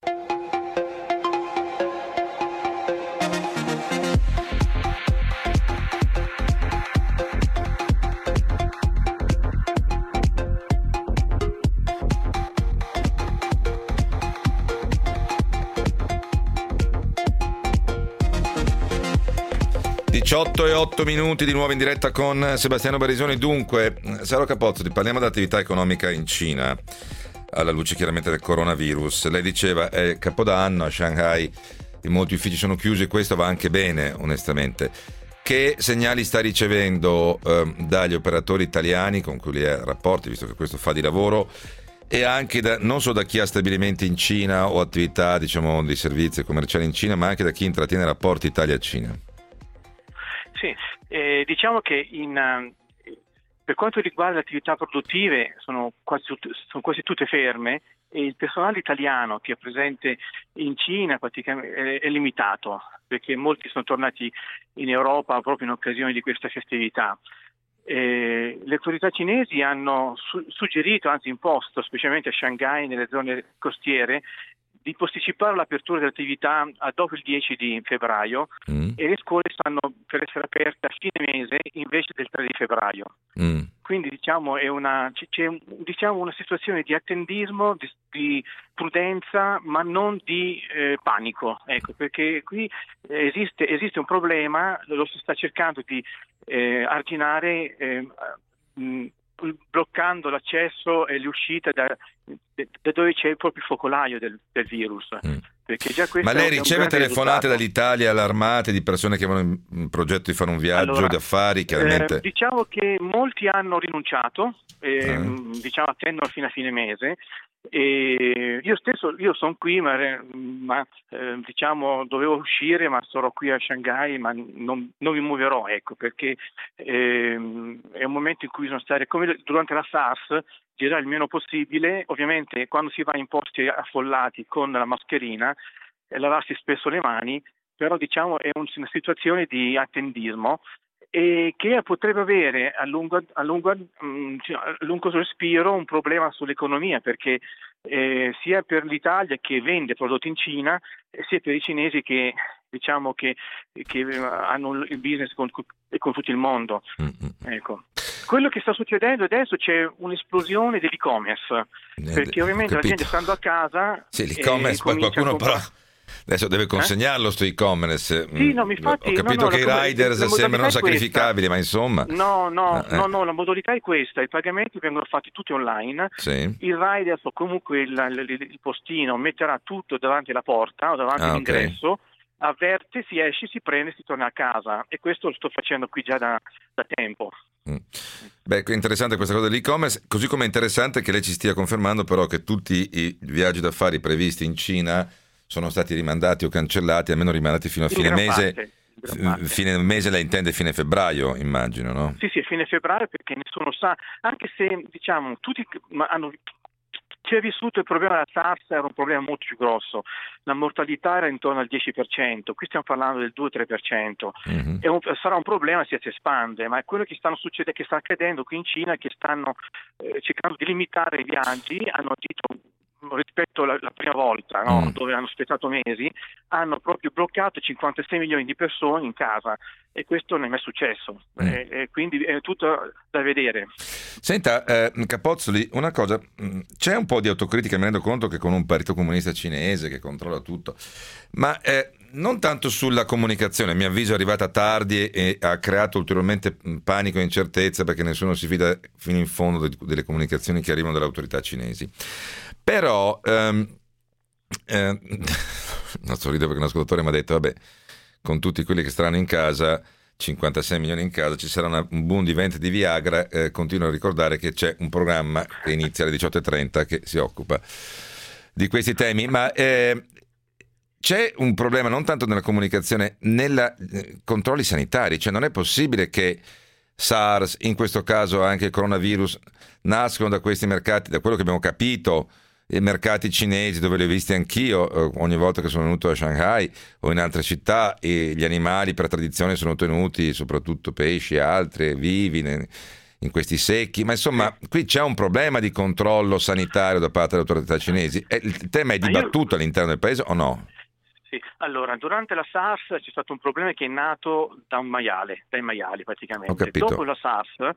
18:08 di nuovo in diretta con Sebastiano Barisoni. Dunque, Saro Capozzi, parliamo dell'attività economica in Cina, alla luce chiaramente del coronavirus. Lei diceva è Capodanno, a Shanghai molti uffici sono chiusi, questo va anche bene onestamente. Che segnali sta ricevendo dagli operatori italiani con cui lei ha rapporti, visto che questo fa di lavoro, e anche non solo da chi ha stabilimenti in Cina o attività diciamo di servizi commerciali in Cina, ma anche da chi intrattiene rapporti Italia-Cina? Sì, diciamo che per quanto riguarda le attività produttive sono quasi tutte ferme e il personale italiano che è presente in Cina praticamente è limitato, perché molti sono tornati in Europa proprio in occasione di questa festività. Le autorità cinesi hanno suggerito, anzi imposto, specialmente a Shanghai, nelle zone costiere, di posticipare l'apertura dell'attività a dopo il 10 di febbraio e le scuole stanno per essere aperte a fine mese invece del 3 di febbraio. Quindi diciamo c'è una situazione di attendismo, di prudenza, ma non di panico, ecco, perché qui esiste un problema, lo si sta cercando di arginare bloccando l'accesso e l'uscita da dove c'è proprio il focolaio del virus. Perché già ma lei riceve telefonate dall'Italia allarmate di persone che avevano in progetto di fare un viaggio di affari, chiaramente? Diciamo che molti hanno rinunciato, diciamo attendono fino a fine mese. E io sono qui, ma diciamo dovevo uscire, ma sarò qui a Shanghai, ma non mi muoverò, ecco, perché è un momento in cui bisogna stare come durante la SARS, girare il meno possibile. Ovviamente quando si va in posti affollati con la mascherina, lavarsi spesso le mani, però diciamo è una situazione di attendismo e che potrebbe avere a lungo respiro un problema sull'economia, perché sia per l'Italia che vende prodotti in Cina, sia per i cinesi che diciamo che hanno il business con tutto il mondo. Ecco. Quello che sta succedendo adesso, c'è un'esplosione dell'e-commerce, perché ovviamente la gente stando a casa l'e-commerce poi qualcuno però adesso deve consegnarlo sto e-commerce. Sì, no, infatti, ho capito che i riders sembrano sacrificabili, ma insomma no, la modalità è questa: i pagamenti vengono fatti tutti online, sì. Il rider o comunque il postino metterà tutto davanti alla porta o davanti all'ingresso, avverte, si esce, si prende, si torna a casa, e questo lo sto facendo qui già da tempo. Beh, è interessante questa cosa dell'e-commerce, così come è interessante che lei ci stia confermando però che tutti i viaggi d'affari previsti in Cina sono stati rimandati o cancellati, almeno rimandati fino a fine mese. Fine mese lei intende fine febbraio, immagino, no? Sì, fine febbraio, perché nessuno sa, anche se diciamo tutti chi ha vissuto il problema della SARS era un problema molto più grosso, la mortalità era intorno al 10%, qui stiamo parlando del 2-3%. Sarà un problema se si espande, ma è quello che sta accadendo qui in Cina, che stanno cercando di limitare i viaggi, hanno agito rispetto alla prima volta, no? Dove hanno aspettato mesi, hanno proprio bloccato 56 milioni di persone in casa, e questo non è mai successo, e quindi è tutto da vedere. Senta, Capozzoli, una cosa, c'è un po' di autocritica, mi rendo conto che con un partito comunista cinese che controlla tutto, ma non tanto sulla comunicazione, a mio avviso è arrivata tardi e ha creato ulteriormente panico e incertezza, perché nessuno si fida fino in fondo delle comunicazioni che arrivano dalle autorità cinesi. Però non sorrido perché un ascoltatore mi ha detto vabbè, con tutti quelli che staranno in casa, 56 milioni in casa, ci sarà un boom di vendita di Viagra. Continuo a ricordare che c'è un programma che inizia alle 18:30 che si occupa di questi temi, ma c'è un problema non tanto nella comunicazione, nei controlli sanitari, cioè non è possibile che SARS, in questo caso anche il coronavirus, nascono da questi mercati, da quello che abbiamo capito, i mercati cinesi, dove li ho visti anch'io ogni volta che sono venuto a Shanghai o in altre città, e gli animali per tradizione sono tenuti, soprattutto pesci e altri, vivi in questi secchi, ma insomma qui c'è un problema di controllo sanitario da parte delle autorità cinesi. Il tema è dibattuto all'interno del paese o no? Sì, allora durante la SARS c'è stato un problema che è nato dai maiali praticamente. Ho capito. Dopo la SARS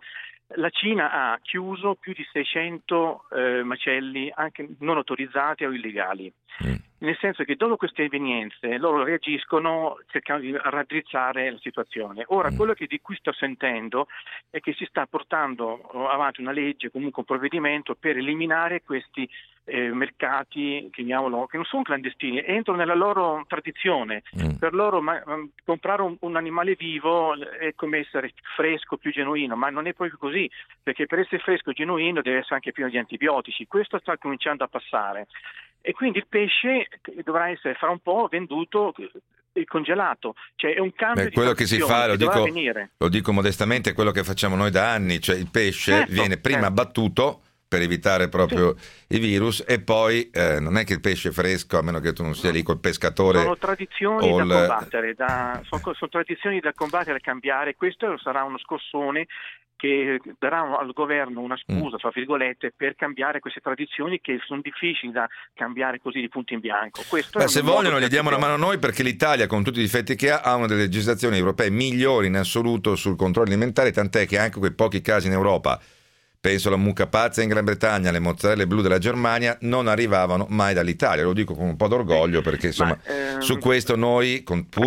La Cina ha chiuso più di 600 macelli anche non autorizzati o illegali, nel senso che dopo queste evenienze loro reagiscono cercando di raddrizzare la situazione. Ora, quello di cui sto sentendo è che si sta portando avanti una legge, comunque un provvedimento per eliminare questi mercati, chiamiamolo, che non sono clandestini, entrano nella loro tradizione. Per loro comprare un animale vivo è come essere fresco, più genuino, ma non è proprio così, perché per essere fresco e genuino deve essere anche pieno di antibiotici. Questo sta cominciando a passare, e quindi il pesce dovrà essere fra un po' venduto congelato, cioè è un cambio di quello che si fa, lo dico modestamente, è quello che facciamo noi da anni, cioè il pesce viene prima abbattuto per evitare proprio i virus, e poi non è che il pesce fresco, a meno che tu non sia lì col pescatore. Sono tradizioni da combattere, sono tradizioni da combattere e cambiare. Questo sarà uno scossone che darà al governo una scusa, tra virgolette, per cambiare queste tradizioni che sono difficili da cambiare così di punto in bianco. Se vogliono gli diamo una mano a noi, perché l'Italia, con tutti i difetti che ha una delle legislazioni europee migliori in assoluto sul controllo alimentare, tant'è che anche quei pochi casi in Europa, penso alla mucca pazza in Gran Bretagna, alle mozzarelle blu della Germania, non arrivavano mai dall'Italia. Lo dico con un po' d'orgoglio, perché insomma su questo noi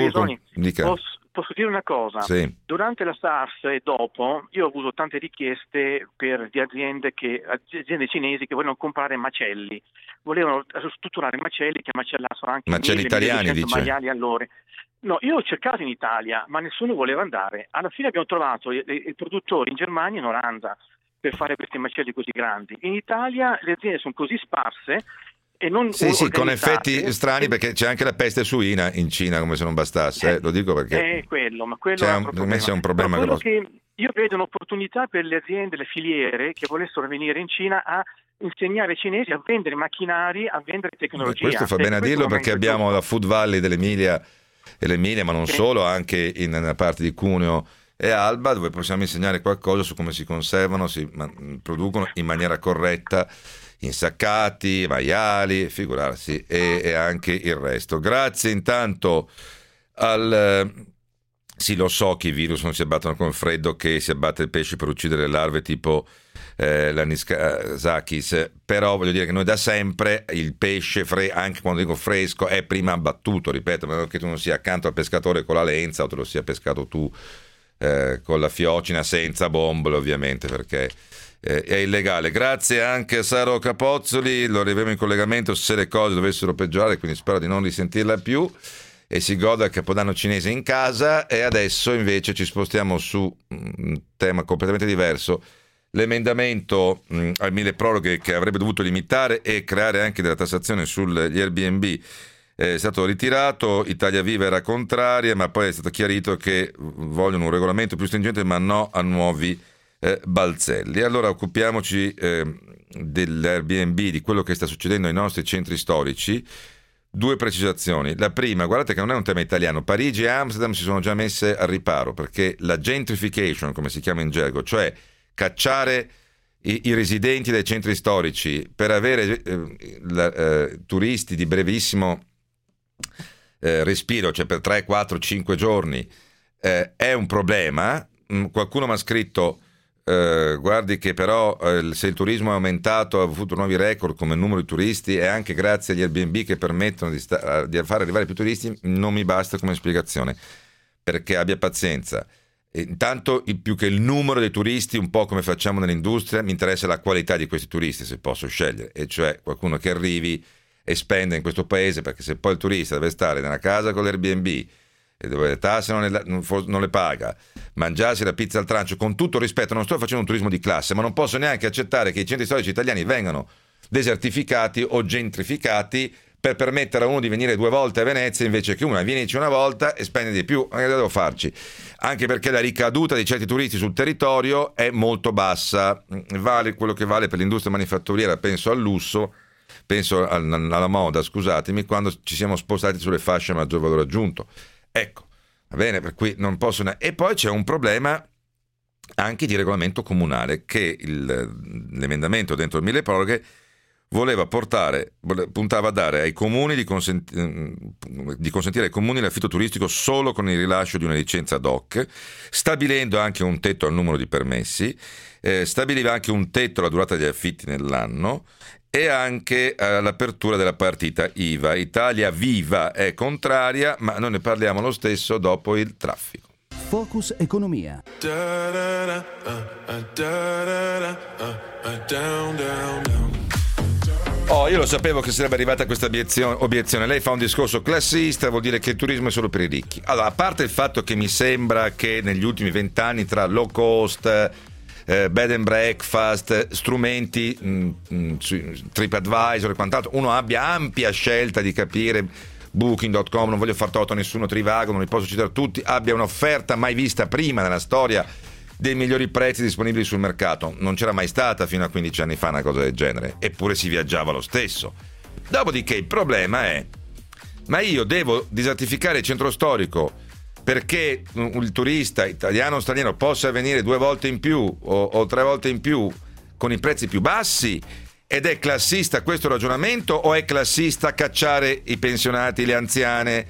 Posso dire una cosa? Sì. Durante la SARS e dopo io ho avuto tante richieste di aziende cinesi che volevano comprare macelli, volevano strutturare macelli che macellassero anche macelli italiani, dice. maiali all'ora. No, io ho cercato in Italia, ma nessuno voleva andare. Alla fine abbiamo trovato i produttori in Germania e in Olanda per fare questi macelli così grandi. In Italia le aziende sono così sparse e non con effetti strani, perché c'è anche la peste suina in Cina, come se non bastasse, lo dico perché è quello, ma quello è un problema quello grosso. Che io vedo un'opportunità per le aziende, le filiere che volessero venire in Cina a insegnare ai cinesi a vendere macchinari, a vendere tecnologia. Questo fa bene a dirlo, perché abbiamo la Food Valley dell'Emilia e l'Emilia, ma non solo, anche nella parte di Cuneo e Alba, dove possiamo insegnare qualcosa su come si conservano, si producono in maniera corretta, insaccati, maiali, figurarsi, e anche il resto. Grazie intanto sì, lo so che i virus non si abbattono con il freddo, che si abbatte il pesce per uccidere le larve tipo l'Anisakis, però voglio dire che noi da sempre il pesce, anche quando dico fresco, è prima abbattuto, ripeto, a meno che tu non sia accanto al pescatore con la lenza o te lo sia pescato tu con la fiocina, senza bombole ovviamente, perché è illegale. Grazie anche a Saro Capozzoli, lo arriveremo in collegamento se le cose dovessero peggiorare, quindi spero di non risentirla più, e si goda il Capodanno cinese in casa. E adesso invece ci spostiamo su un tema completamente diverso, l'emendamento al milleproroghe, che avrebbe dovuto limitare e creare anche della tassazione sugli Airbnb. È stato ritirato, Italia Viva era contraria, ma poi è stato chiarito che vogliono un regolamento più stringente, ma no a nuovi balzelli. Allora occupiamoci dell'Airbnb, di quello che sta succedendo ai nostri centri storici. Due precisazioni. La prima, guardate che non è un tema italiano. Parigi e Amsterdam si sono già messe al riparo, perché la gentrification, come si chiama in gergo, cioè cacciare i residenti dai centri storici per avere turisti di brevissimo respiro, cioè per 3, 4, 5 giorni, è un problema. Qualcuno mi ha scritto guardi che però se il turismo è aumentato, ha avuto nuovi record come numero di turisti, e anche grazie agli Airbnb che permettono di far arrivare più turisti, non mi basta come spiegazione, perché abbia pazienza. Intanto, più che il numero dei turisti, un po' come facciamo nell'industria, mi interessa la qualità di questi turisti, se posso scegliere, e cioè qualcuno che arrivi e spende in questo paese, perché se poi il turista deve stare nella casa con l'Airbnb e dove le tasse non le paga, mangiarsi la pizza al trancio, con tutto rispetto, non sto facendo un turismo di classe, ma non posso neanche accettare che i centri storici italiani vengano desertificati o gentrificati per permettere a uno di venire 2 volte a Venezia invece che una. Vienici una volta e spendi di più, ma che devo farci? Anche perché la ricaduta di certi turisti sul territorio è molto bassa, vale quello che vale per l'industria manifatturiera, penso al lusso, penso alla moda, scusatemi, quando ci siamo spostati sulle fasce a maggior valore aggiunto. Ecco, va bene, per cui non posso. E poi c'è un problema anche di regolamento comunale, che l'emendamento dentro il milleproroghe puntava a dare ai comuni di consentire ai comuni l'affitto turistico solo con il rilascio di una licenza ad hoc, stabilendo anche un tetto al numero di permessi, stabiliva anche un tetto alla durata degli affitti nell'anno e anche all'apertura della partita IVA. Italia Viva è contraria, ma noi ne parliamo lo stesso dopo il traffico. Focus Economia. Io lo sapevo che sarebbe arrivata questa obiezione. Lei fa un discorso classista, vuol dire che il turismo è solo per i ricchi. Allora, a parte il fatto che mi sembra che negli ultimi 20 anni tra low cost, bed and breakfast, strumenti, TripAdvisor e quant'altro, uno abbia ampia scelta di capire, Booking.com, non voglio far torto a nessuno, Trivago, non li posso citare tutti, abbia un'offerta mai vista prima nella storia dei migliori prezzi disponibili sul mercato. Non c'era mai stata fino a 15 anni fa una cosa del genere, eppure si viaggiava lo stesso. Dopodiché il problema è: ma io devo disertificare il centro storico perché il turista italiano o straniero possa venire 2 volte in più o 3 volte in più con i prezzi più bassi? Ed è classista questo ragionamento, o è classista cacciare i pensionati, le anziane,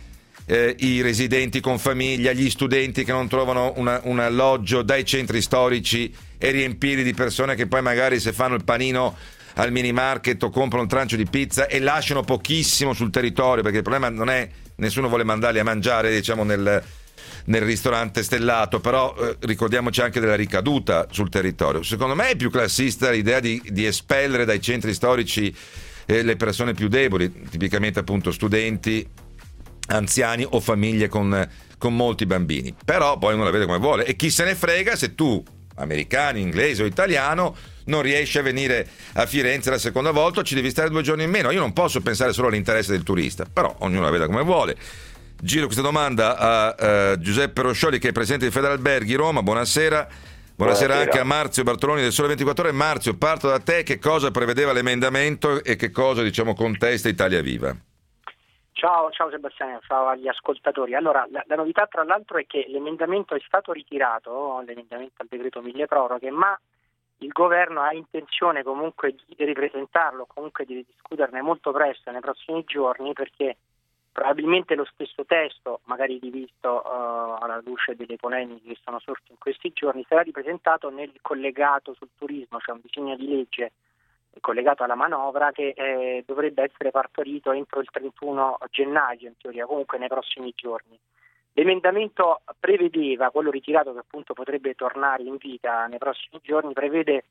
i residenti con famiglia, gli studenti che non trovano un alloggio dai centri storici e riempirli di persone che poi magari se fanno il panino al mini market o comprano un trancio di pizza e lasciano pochissimo sul territorio, perché il problema non è nessuno vuole mandarli a mangiare, diciamo, nel ristorante stellato, però ricordiamoci anche della ricaduta sul territorio. Secondo me è più classista l'idea di espellere dai centri storici le persone più deboli, tipicamente appunto studenti, anziani o famiglie con molti bambini. Però poi uno la vede come vuole, e chi se ne frega se tu, americano, inglese o italiano, non riesci a venire a Firenze la seconda volta, ci devi stare 2 giorni in meno. Io non posso pensare solo all'interesse del turista, però ognuno la vede come vuole. Giro questa domanda a Giuseppe Roscioli, che è presidente di Federalberghi Roma. Buonasera. Buonasera anche a Marzio Bartoloni del Sole 24 Ore. Marzio, parto da te. Che cosa prevedeva l'emendamento e che cosa, diciamo, contesta Italia Viva? Ciao Sebastiano, ciao agli ascoltatori. Allora, la novità tra l'altro è che l'emendamento è stato ritirato, l'emendamento al decreto mille proroghe, ma il governo ha intenzione comunque di ripresentarlo, comunque di discuterne molto presto nei prossimi giorni, perché probabilmente lo stesso testo, magari rivisto alla luce delle polemiche che sono sorte in questi giorni, sarà ripresentato nel collegato sul turismo, cioè un disegno di legge collegato alla manovra che dovrebbe essere partorito entro il 31 gennaio, in teoria, comunque nei prossimi giorni. L'emendamento prevedeva, quello ritirato che appunto potrebbe tornare in vita nei prossimi giorni, prevede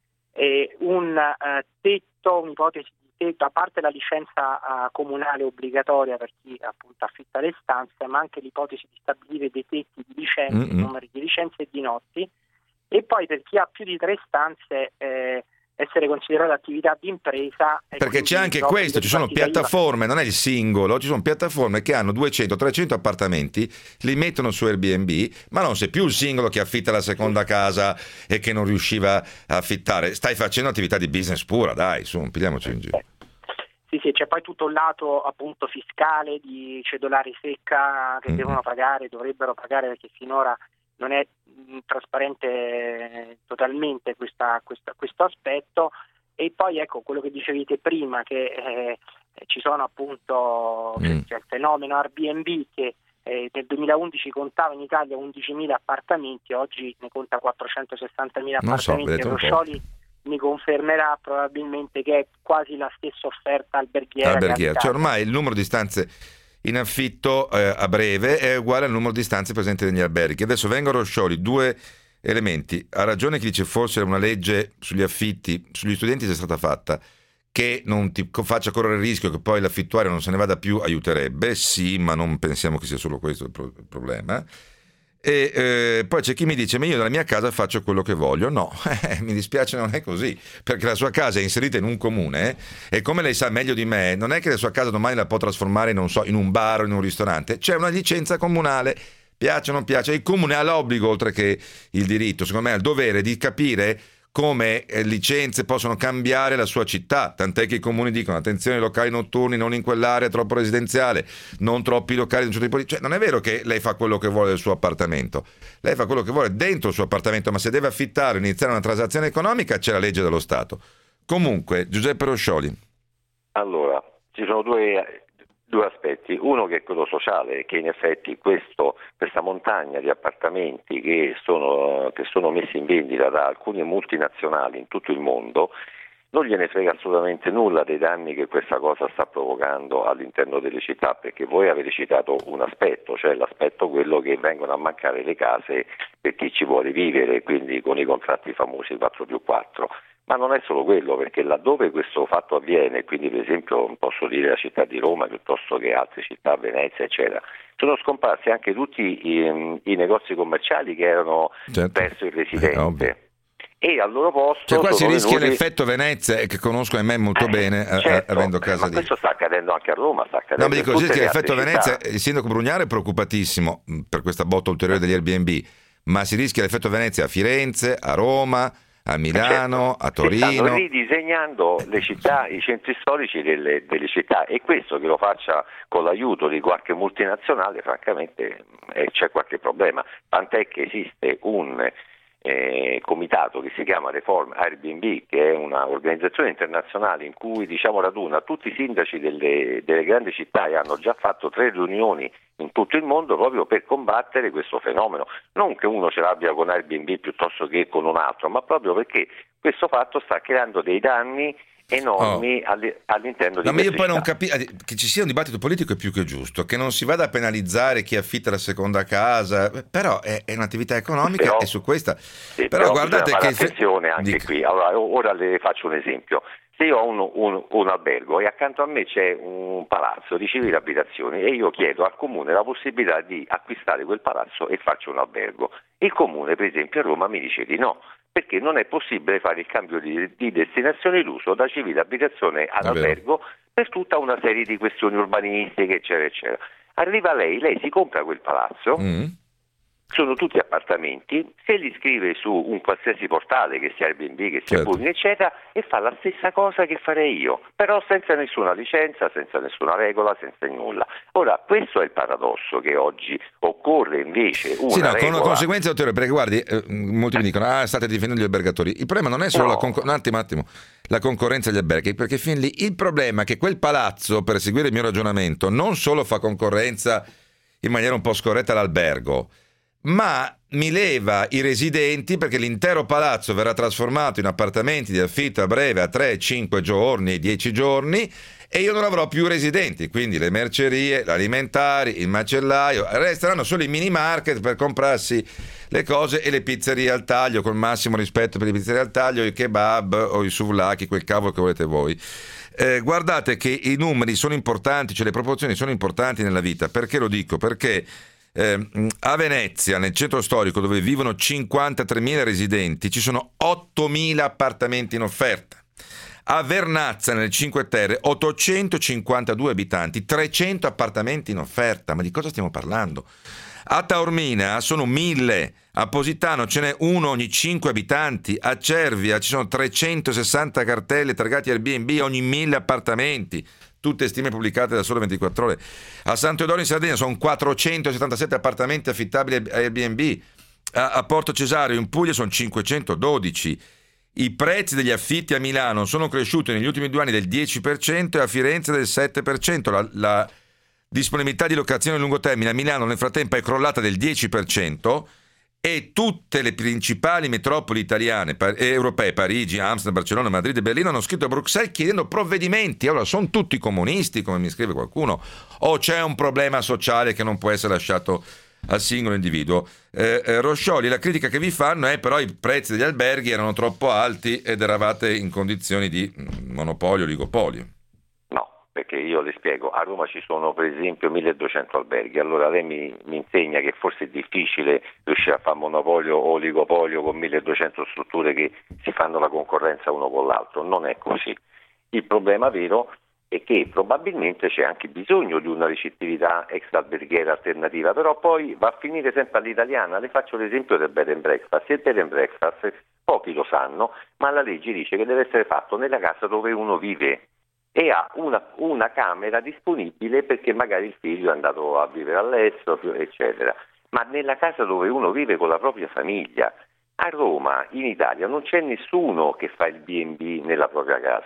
un tetto, un'ipotesi di tetto, a parte la licenza comunale obbligatoria per chi appunto affitta le stanze, ma anche l'ipotesi di stabilire dei tetti di licenze, numeri di licenze e di notti, e poi per chi ha più di 3 stanze essere considerata attività di impresa. Perché c'è anche questo, ci sono piattaforme, non è il singolo, ci sono piattaforme che hanno 200-300 appartamenti, li mettono su Airbnb, ma non sei più il singolo che affitta la seconda casa e che non riusciva a affittare, stai facendo attività di business pura, dai, su, pigliamoci in giro. Sì, c'è poi tutto un lato appunto fiscale di cedolare secca che devono pagare, dovrebbero pagare, perché finora non è trasparente totalmente questo aspetto. E poi ecco quello che dicevate prima, che ci sono appunto c'è il fenomeno Airbnb che nel 2011 contava in Italia 11.000 appartamenti, oggi ne conta 460.000 appartamenti. Roscioli mi confermerà probabilmente che è quasi la stessa offerta alberghiera. Cioè ormai il numero di stanze in affitto a breve è uguale al numero di stanze presenti negli alberghi. Adesso vengono Roscioli, 2 elementi. Ha ragione chi dice forse una legge sugli affitti, sugli studenti sia stata fatta, che non ti faccia correre il rischio che poi l'affittuario non se ne vada più, aiuterebbe, sì, ma non pensiamo che sia solo questo il problema. E poi c'è chi mi dice: ma io nella mia casa faccio quello che voglio. No, mi dispiace, non è così, perché la sua casa è inserita in un comune e, come lei sa meglio di me, non è che la sua casa domani la può trasformare in un bar o in un ristorante. C'è una licenza comunale, piace o non piace, il comune ha l'obbligo, oltre che il diritto, secondo me ha il dovere di capire come licenze possono cambiare la sua città, tant'è che i comuni dicono: attenzione, locali notturni non in quell'area troppo residenziale, non troppi locali di un certo tipo. Cioè, non è vero che lei fa quello che vuole del suo appartamento, lei fa quello che vuole dentro il suo appartamento, ma se deve affittare o iniziare una transazione economica c'è la legge dello Stato. Comunque, Giuseppe Roscioli. Allora, ci sono due aspetti. Uno che è quello sociale, che in effetti questa montagna di appartamenti che sono messi in vendita da alcune multinazionali in tutto il mondo, non gliene frega assolutamente nulla dei danni che questa cosa sta provocando all'interno delle città, perché voi avete citato un aspetto, cioè l'aspetto quello che vengono a mancare le case per chi ci vuole vivere, quindi con i contratti famosi 4+4. Ma non è solo quello, perché laddove questo fatto avviene, quindi per esempio posso dire la città di Roma piuttosto che altre città, Venezia eccetera, sono scomparsi anche tutti i negozi commerciali che erano verso il residente. E al loro posto, cioè qua si rischia venuti... l'effetto Venezia, che conosco ahimè molto bene, certo, avendo casa ma lì. Questo sta accadendo anche a Roma, sta accadendo. No, mi dico così, che l'effetto Venezia, città. il sindaco Brugnaro è preoccupatissimo per questa botta ulteriore degli Airbnb, ma si rischia l'effetto Venezia a Firenze, a Roma, a Milano, a Torino. Stanno ridisegnando le città, i centri storici delle città, e questo che lo faccia con l'aiuto di qualche multinazionale, francamente c'è qualche problema. Tant'è che esiste un comitato che si chiama Reform Airbnb, che è una organizzazione internazionale in cui raduna tutti i sindaci delle grandi città, e hanno già fatto 3 riunioni in tutto il mondo proprio per combattere questo fenomeno. Non che uno ce l'abbia con Airbnb piuttosto che con un altro, ma proprio perché questo fatto sta creando dei danni enormi all'interno di ma io poi città. non capisco che ci sia un dibattito politico, è più che giusto, che non si vada a penalizzare chi affitta la seconda casa, però è un'attività economica, e su questa però guardate fare che attenzione anche qui. Allora, ora le faccio un esempio. Se io ho un albergo e accanto a me c'è un palazzo di civili abitazioni e io chiedo al comune la possibilità di acquistare quel palazzo e farci un albergo, il comune per esempio a Roma mi dice di no, perché non è possibile fare il cambio di destinazione d'uso da civile abitazione ad albergo per tutta una serie di questioni urbanistiche eccetera eccetera. Arriva lei si compra quel palazzo, sono tutti appartamenti, se li scrive su un qualsiasi portale, che sia Airbnb, che sia Booking eccetera, e fa la stessa cosa che farei io, però senza nessuna licenza, senza nessuna regola, senza nulla. Ora, questo è il paradosso, che oggi occorre invece una regola. Con conseguenze ulteriori, perché guardi, molti mi dicono state difendendo gli albergatori. Il problema non è solo un attimo, la concorrenza degli alberghi, perché fin lì il problema è che quel palazzo, per seguire il mio ragionamento, non solo fa concorrenza in maniera un po' scorretta all'albergo, ma mi leva i residenti, perché l'intero palazzo verrà trasformato in appartamenti di affitto a breve a 3, 5 giorni, 10 giorni, e io non avrò più residenti, quindi le mercerie, gli alimentari, il macellaio, resteranno solo i mini market per comprarsi le cose, e le pizzerie al taglio, col massimo rispetto per le pizzerie al taglio, i kebab o i souvlaki, quel cavolo che volete voi. Guardate che i numeri sono importanti, cioè le proporzioni sono importanti nella vita. Perché lo dico? Perché a Venezia, nel centro storico, dove vivono 53.000 residenti, ci sono 8.000 appartamenti in offerta. A Vernazza, nelle Cinque Terre, 852 abitanti, 300 appartamenti in offerta. Ma di cosa stiamo parlando? A Taormina sono 1.000, a Positano ce n'è uno ogni 5 abitanti, a Cervia ci sono 360 cartelle targate Airbnb ogni 1.000 appartamenti. Tutte stime pubblicate da Sole 24 Ore. A Sant'Edorio in Sardegna sono 477 appartamenti affittabili a Airbnb. A Porto Cesario in Puglia sono 512. I prezzi degli affitti a Milano sono cresciuti negli ultimi 2 anni del 10% e a Firenze del 7%. La disponibilità di locazione a lungo termine a Milano nel frattempo è crollata del 10%, e tutte le principali metropoli italiane europee, Parigi, Amsterdam, Barcellona, Madrid e Berlino, hanno scritto a Bruxelles chiedendo provvedimenti. Allora, sono tutti comunisti, come mi scrive qualcuno, o c'è un problema sociale che non può essere lasciato al singolo individuo? Roscioli, la critica che vi fanno è però i prezzi degli alberghi erano troppo alti ed eravate in condizioni di monopolio, oligopolio. Perché io le spiego, a Roma ci sono per esempio 1200 alberghi, allora lei mi insegna che forse è difficile riuscire a fare monopolio o oligopolio con 1200 strutture che si fanno la concorrenza uno con l'altro. Non è così. Il problema vero è che probabilmente c'è anche bisogno di una ricettività extra-alberghiera alternativa, però poi va a finire sempre all'italiana. Le faccio l'esempio del bed and breakfast. Il bed and breakfast pochi lo sanno, ma la legge dice che deve essere fatto nella casa dove uno vive e ha una camera disponibile perché magari il figlio è andato a vivere all'estero, eccetera, ma nella casa dove uno vive con la propria famiglia. A Roma, in Italia, non c'è nessuno che fa il B&B nella propria casa.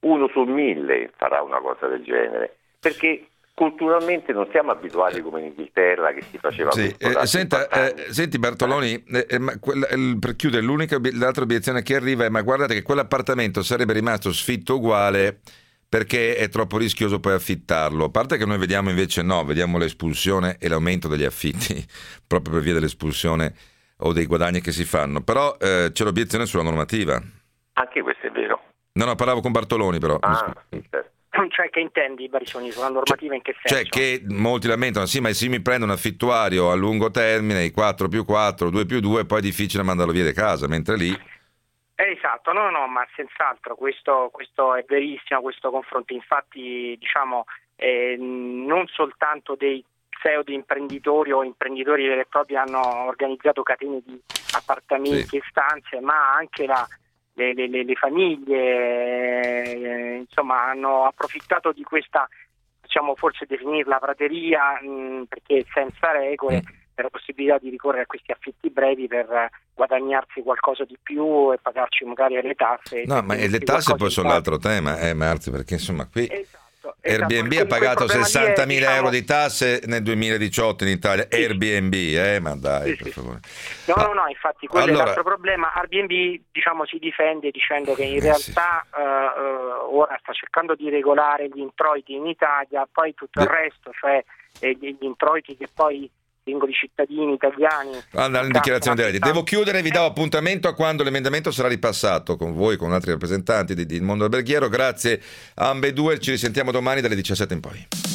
1 su 1000 farà una cosa del genere, perché culturalmente non siamo abituati come in Inghilterra che si faceva senti Bartoloni, per chiudere l'altra obiezione che arriva è: ma guardate che quell'appartamento sarebbe rimasto sfitto uguale perché è troppo rischioso poi affittarlo. A parte che noi vediamo invece vediamo l'espulsione e l'aumento degli affitti proprio per via dell'espulsione o dei guadagni che si fanno, però c'è l'obiezione sulla normativa. Anche questo è vero. No, parlavo con Bartoloni però. Cioè, che intendi, Barisoni, sulla normativa in che senso? Cioè che molti lamentano, sì, ma se mi prendo un affittuario a lungo termine, i 4+4, 2+2, poi è difficile mandarlo via di casa, mentre lì... Esatto, no, ma senz'altro, questo è verissimo, questo confronto. Infatti, diciamo, non soltanto dei pseudo imprenditori o imprenditori veri e propri hanno organizzato catene di appartamenti e stanze, ma anche le famiglie, insomma, hanno approfittato di questa, possiamo forse definirla prateria, perché senza regole, per la possibilità di ricorrere a questi affitti brevi per guadagnarsi qualcosa di più e pagarci magari le tasse. No, ma le tasse poi sono l'altro tema, Marzio, perché insomma qui Airbnb ha pagato 60.000 euro di tasse nel 2018 in Italia. Airbnb, ma dai, per favore. No, infatti quello è l'altro problema. Airbnb, diciamo, si difende dicendo che in realtà ora sta cercando di regolare gli introiti in Italia, poi tutto il resto, cioè gli introiti che poi singoli cittadini italiani andare in dichiarazione dei redditi. Devo chiudere, vi do appuntamento a quando l'emendamento sarà ripassato con voi, con altri rappresentanti del mondo alberghiero. Grazie a ambedue, ci risentiamo domani dalle 17 in poi.